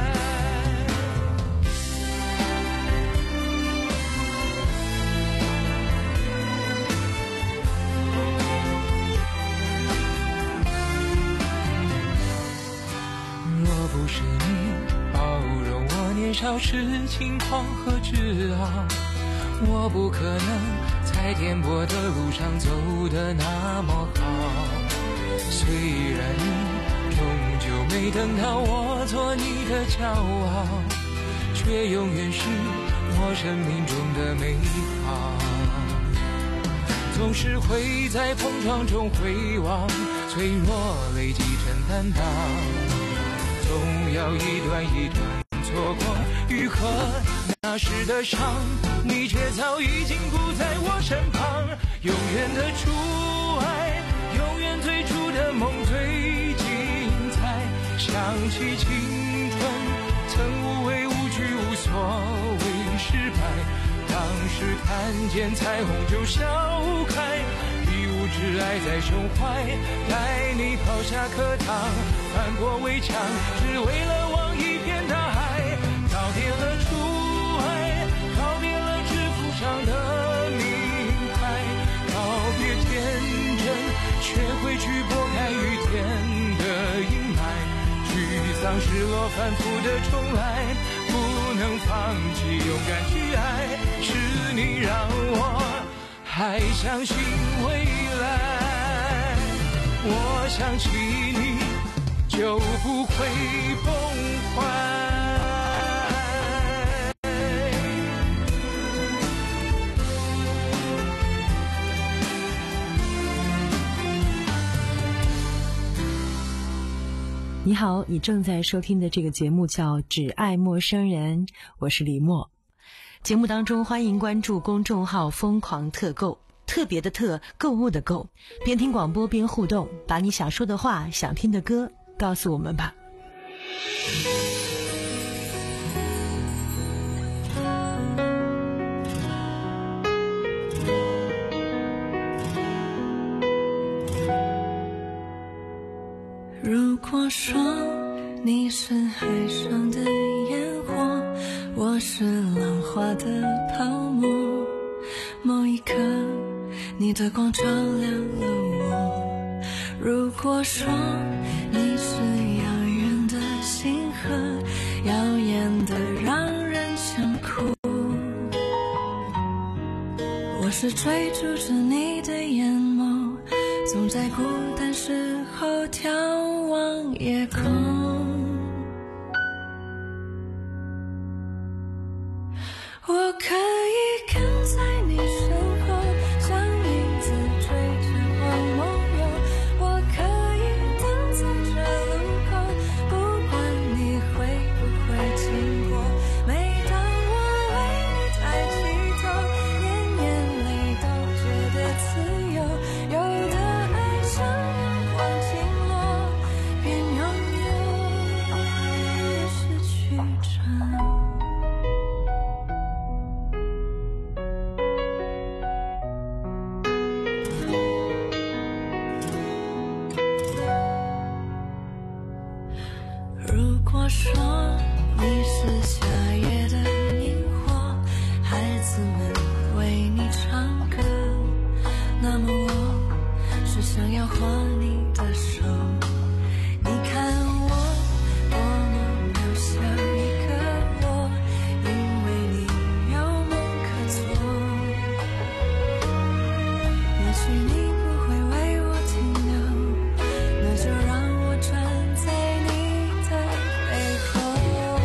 [SPEAKER 6] 若不是你包容我年少时轻狂和自傲，我不可能在颠簸的路上走得那么好。虽然你终究没等到我做你的骄傲，却永远是我生命中的美好。总是会在碰撞中回望，脆弱累积成担当，总要一段一段错过愈合那时的伤，你却早已经不在我身旁。永远的初爱，永远最初的梦最精彩。想起青春曾无畏无惧，无所谓失败。当时看见彩虹就笑开，一无挚爱在胸怀，带你跑下课堂，翻过围墙，只为了望一片大海。告别了初爱，告别了制服上的名牌，告别天真，学会去拨开雨天的阴霾。沮丧失落反复的重来，不能放弃，勇敢去爱，是你让我还相信未来。我想起你就不会崩坏。
[SPEAKER 18] 你好，你正在收听的这个节目叫《只爱陌生人》，我是李默。节目当中欢迎关注公众号疯狂特购，特别的特，购物的购，边听广播边互动，把你想说的话，想听的歌告诉我们吧。
[SPEAKER 3] 说你是海上的烟火，我是浪花的泡沫，某一刻你的光照亮了我。如果说你是遥远的星河，耀眼的让人想哭，我是追逐着你的眼眸，总在孤单时候眺望夜空。我可以跟在你身后，像影子追着光梦游，我可以等在这路口，不管你会不会经过。每当我为你抬起头，连眼泪都觉得自由，有的爱像阳光倾落，边拥有边失去着。如果说你是下夜的萤火，孩子们为你唱歌，那么我是想要握你的手。你看我多么渺小一个我，因为你有梦可做。也许你不会为我停留，那就让我站在你的背后。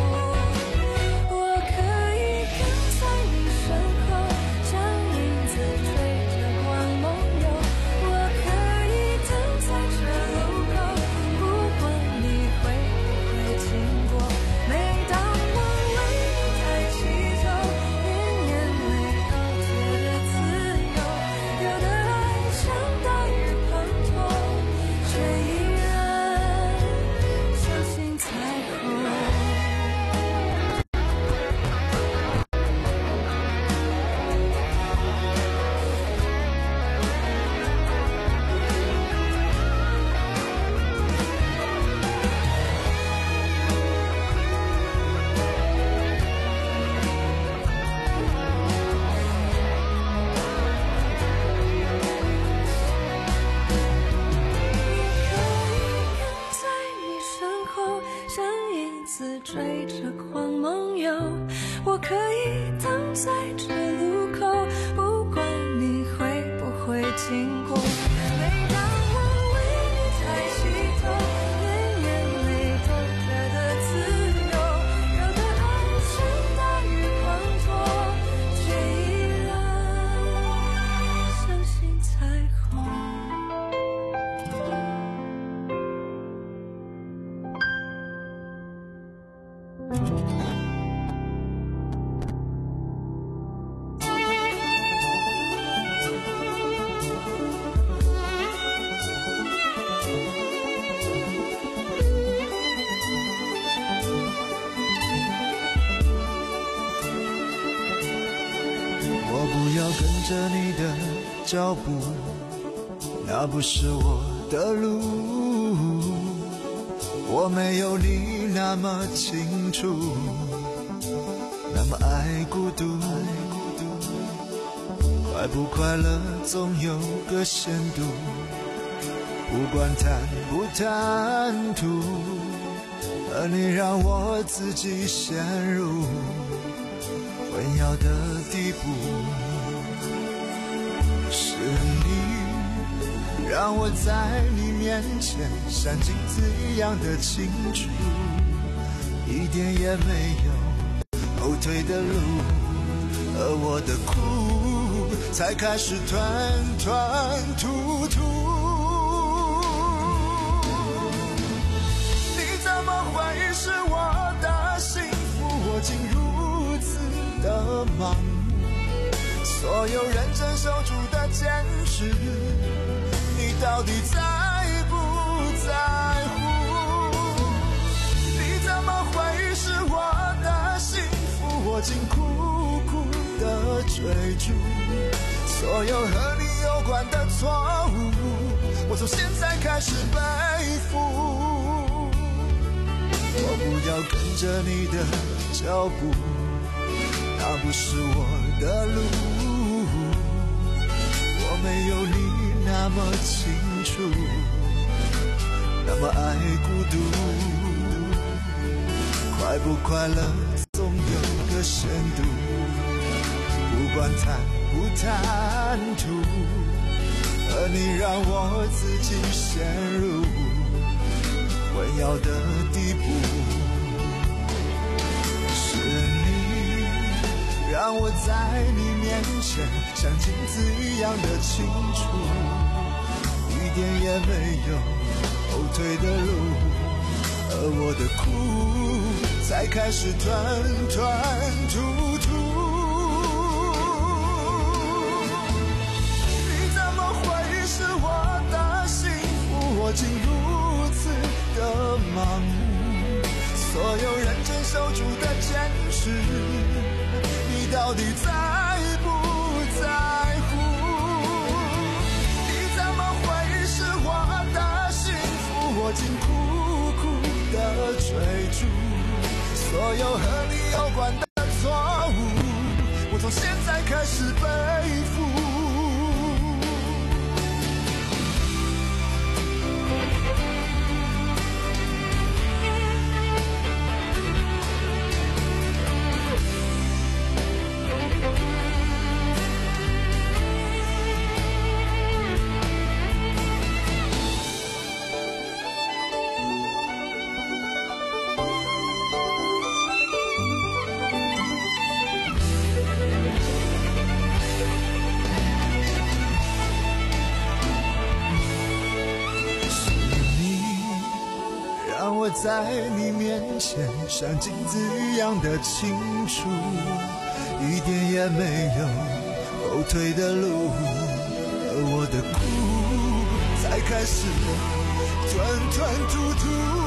[SPEAKER 3] 我可以跟在你身后，像影子追着光梦游，我可以等在这路口，不管你会不会经过。每当我为你抬起头，连眼泪都觉得自由，有的爱像大雨滂沱，却依然相信彩虹。在你身后，像影子追着光梦游，我可以等在这路口，不管你会不会经过。每当我为你抬起头，连眼泪都觉得自由，有的爱像大雨滂沱，却依然相信彩虹。
[SPEAKER 15] 我不要跟着你的脚步，那不是我的路。我没有你那么清楚，那么爱孤独。快不快乐总有个限度，不管贪不贪图，而你让我自己陷入混淆的地步。是你让我在你面前像镜子一样的清楚，一点也没有后退的路，而我的苦才开始团团突突。你怎么会是我的幸福？我竟如此的盲目，所有认真守住的坚持，你到底在不在乎？你怎么会是我的幸福？我竟苦苦的追逐所有和你有关的错误，我从现在开始背负。 我不要跟着你的脚步，那不是我的路，我没有你那么清楚，那么爱孤独，快不快乐总有个限度，不管贪不贪图，而你让我自己陷入混淆的地步，是你让我在你面前像镜子一样的清楚，一点也没有后退的路，而我的苦才开始吞吞吐吐。你怎么会是我的幸福？我竟如此的盲目，所有认真守住的坚持，你到底在不在乎？你怎么会是我的幸福？我竟苦苦的追逐所有和你有关的错误，我从现在开始背负。在你面前像镜子一样的清楚，一点也没有后退的路，而我的苦才开始吞吞吐吐。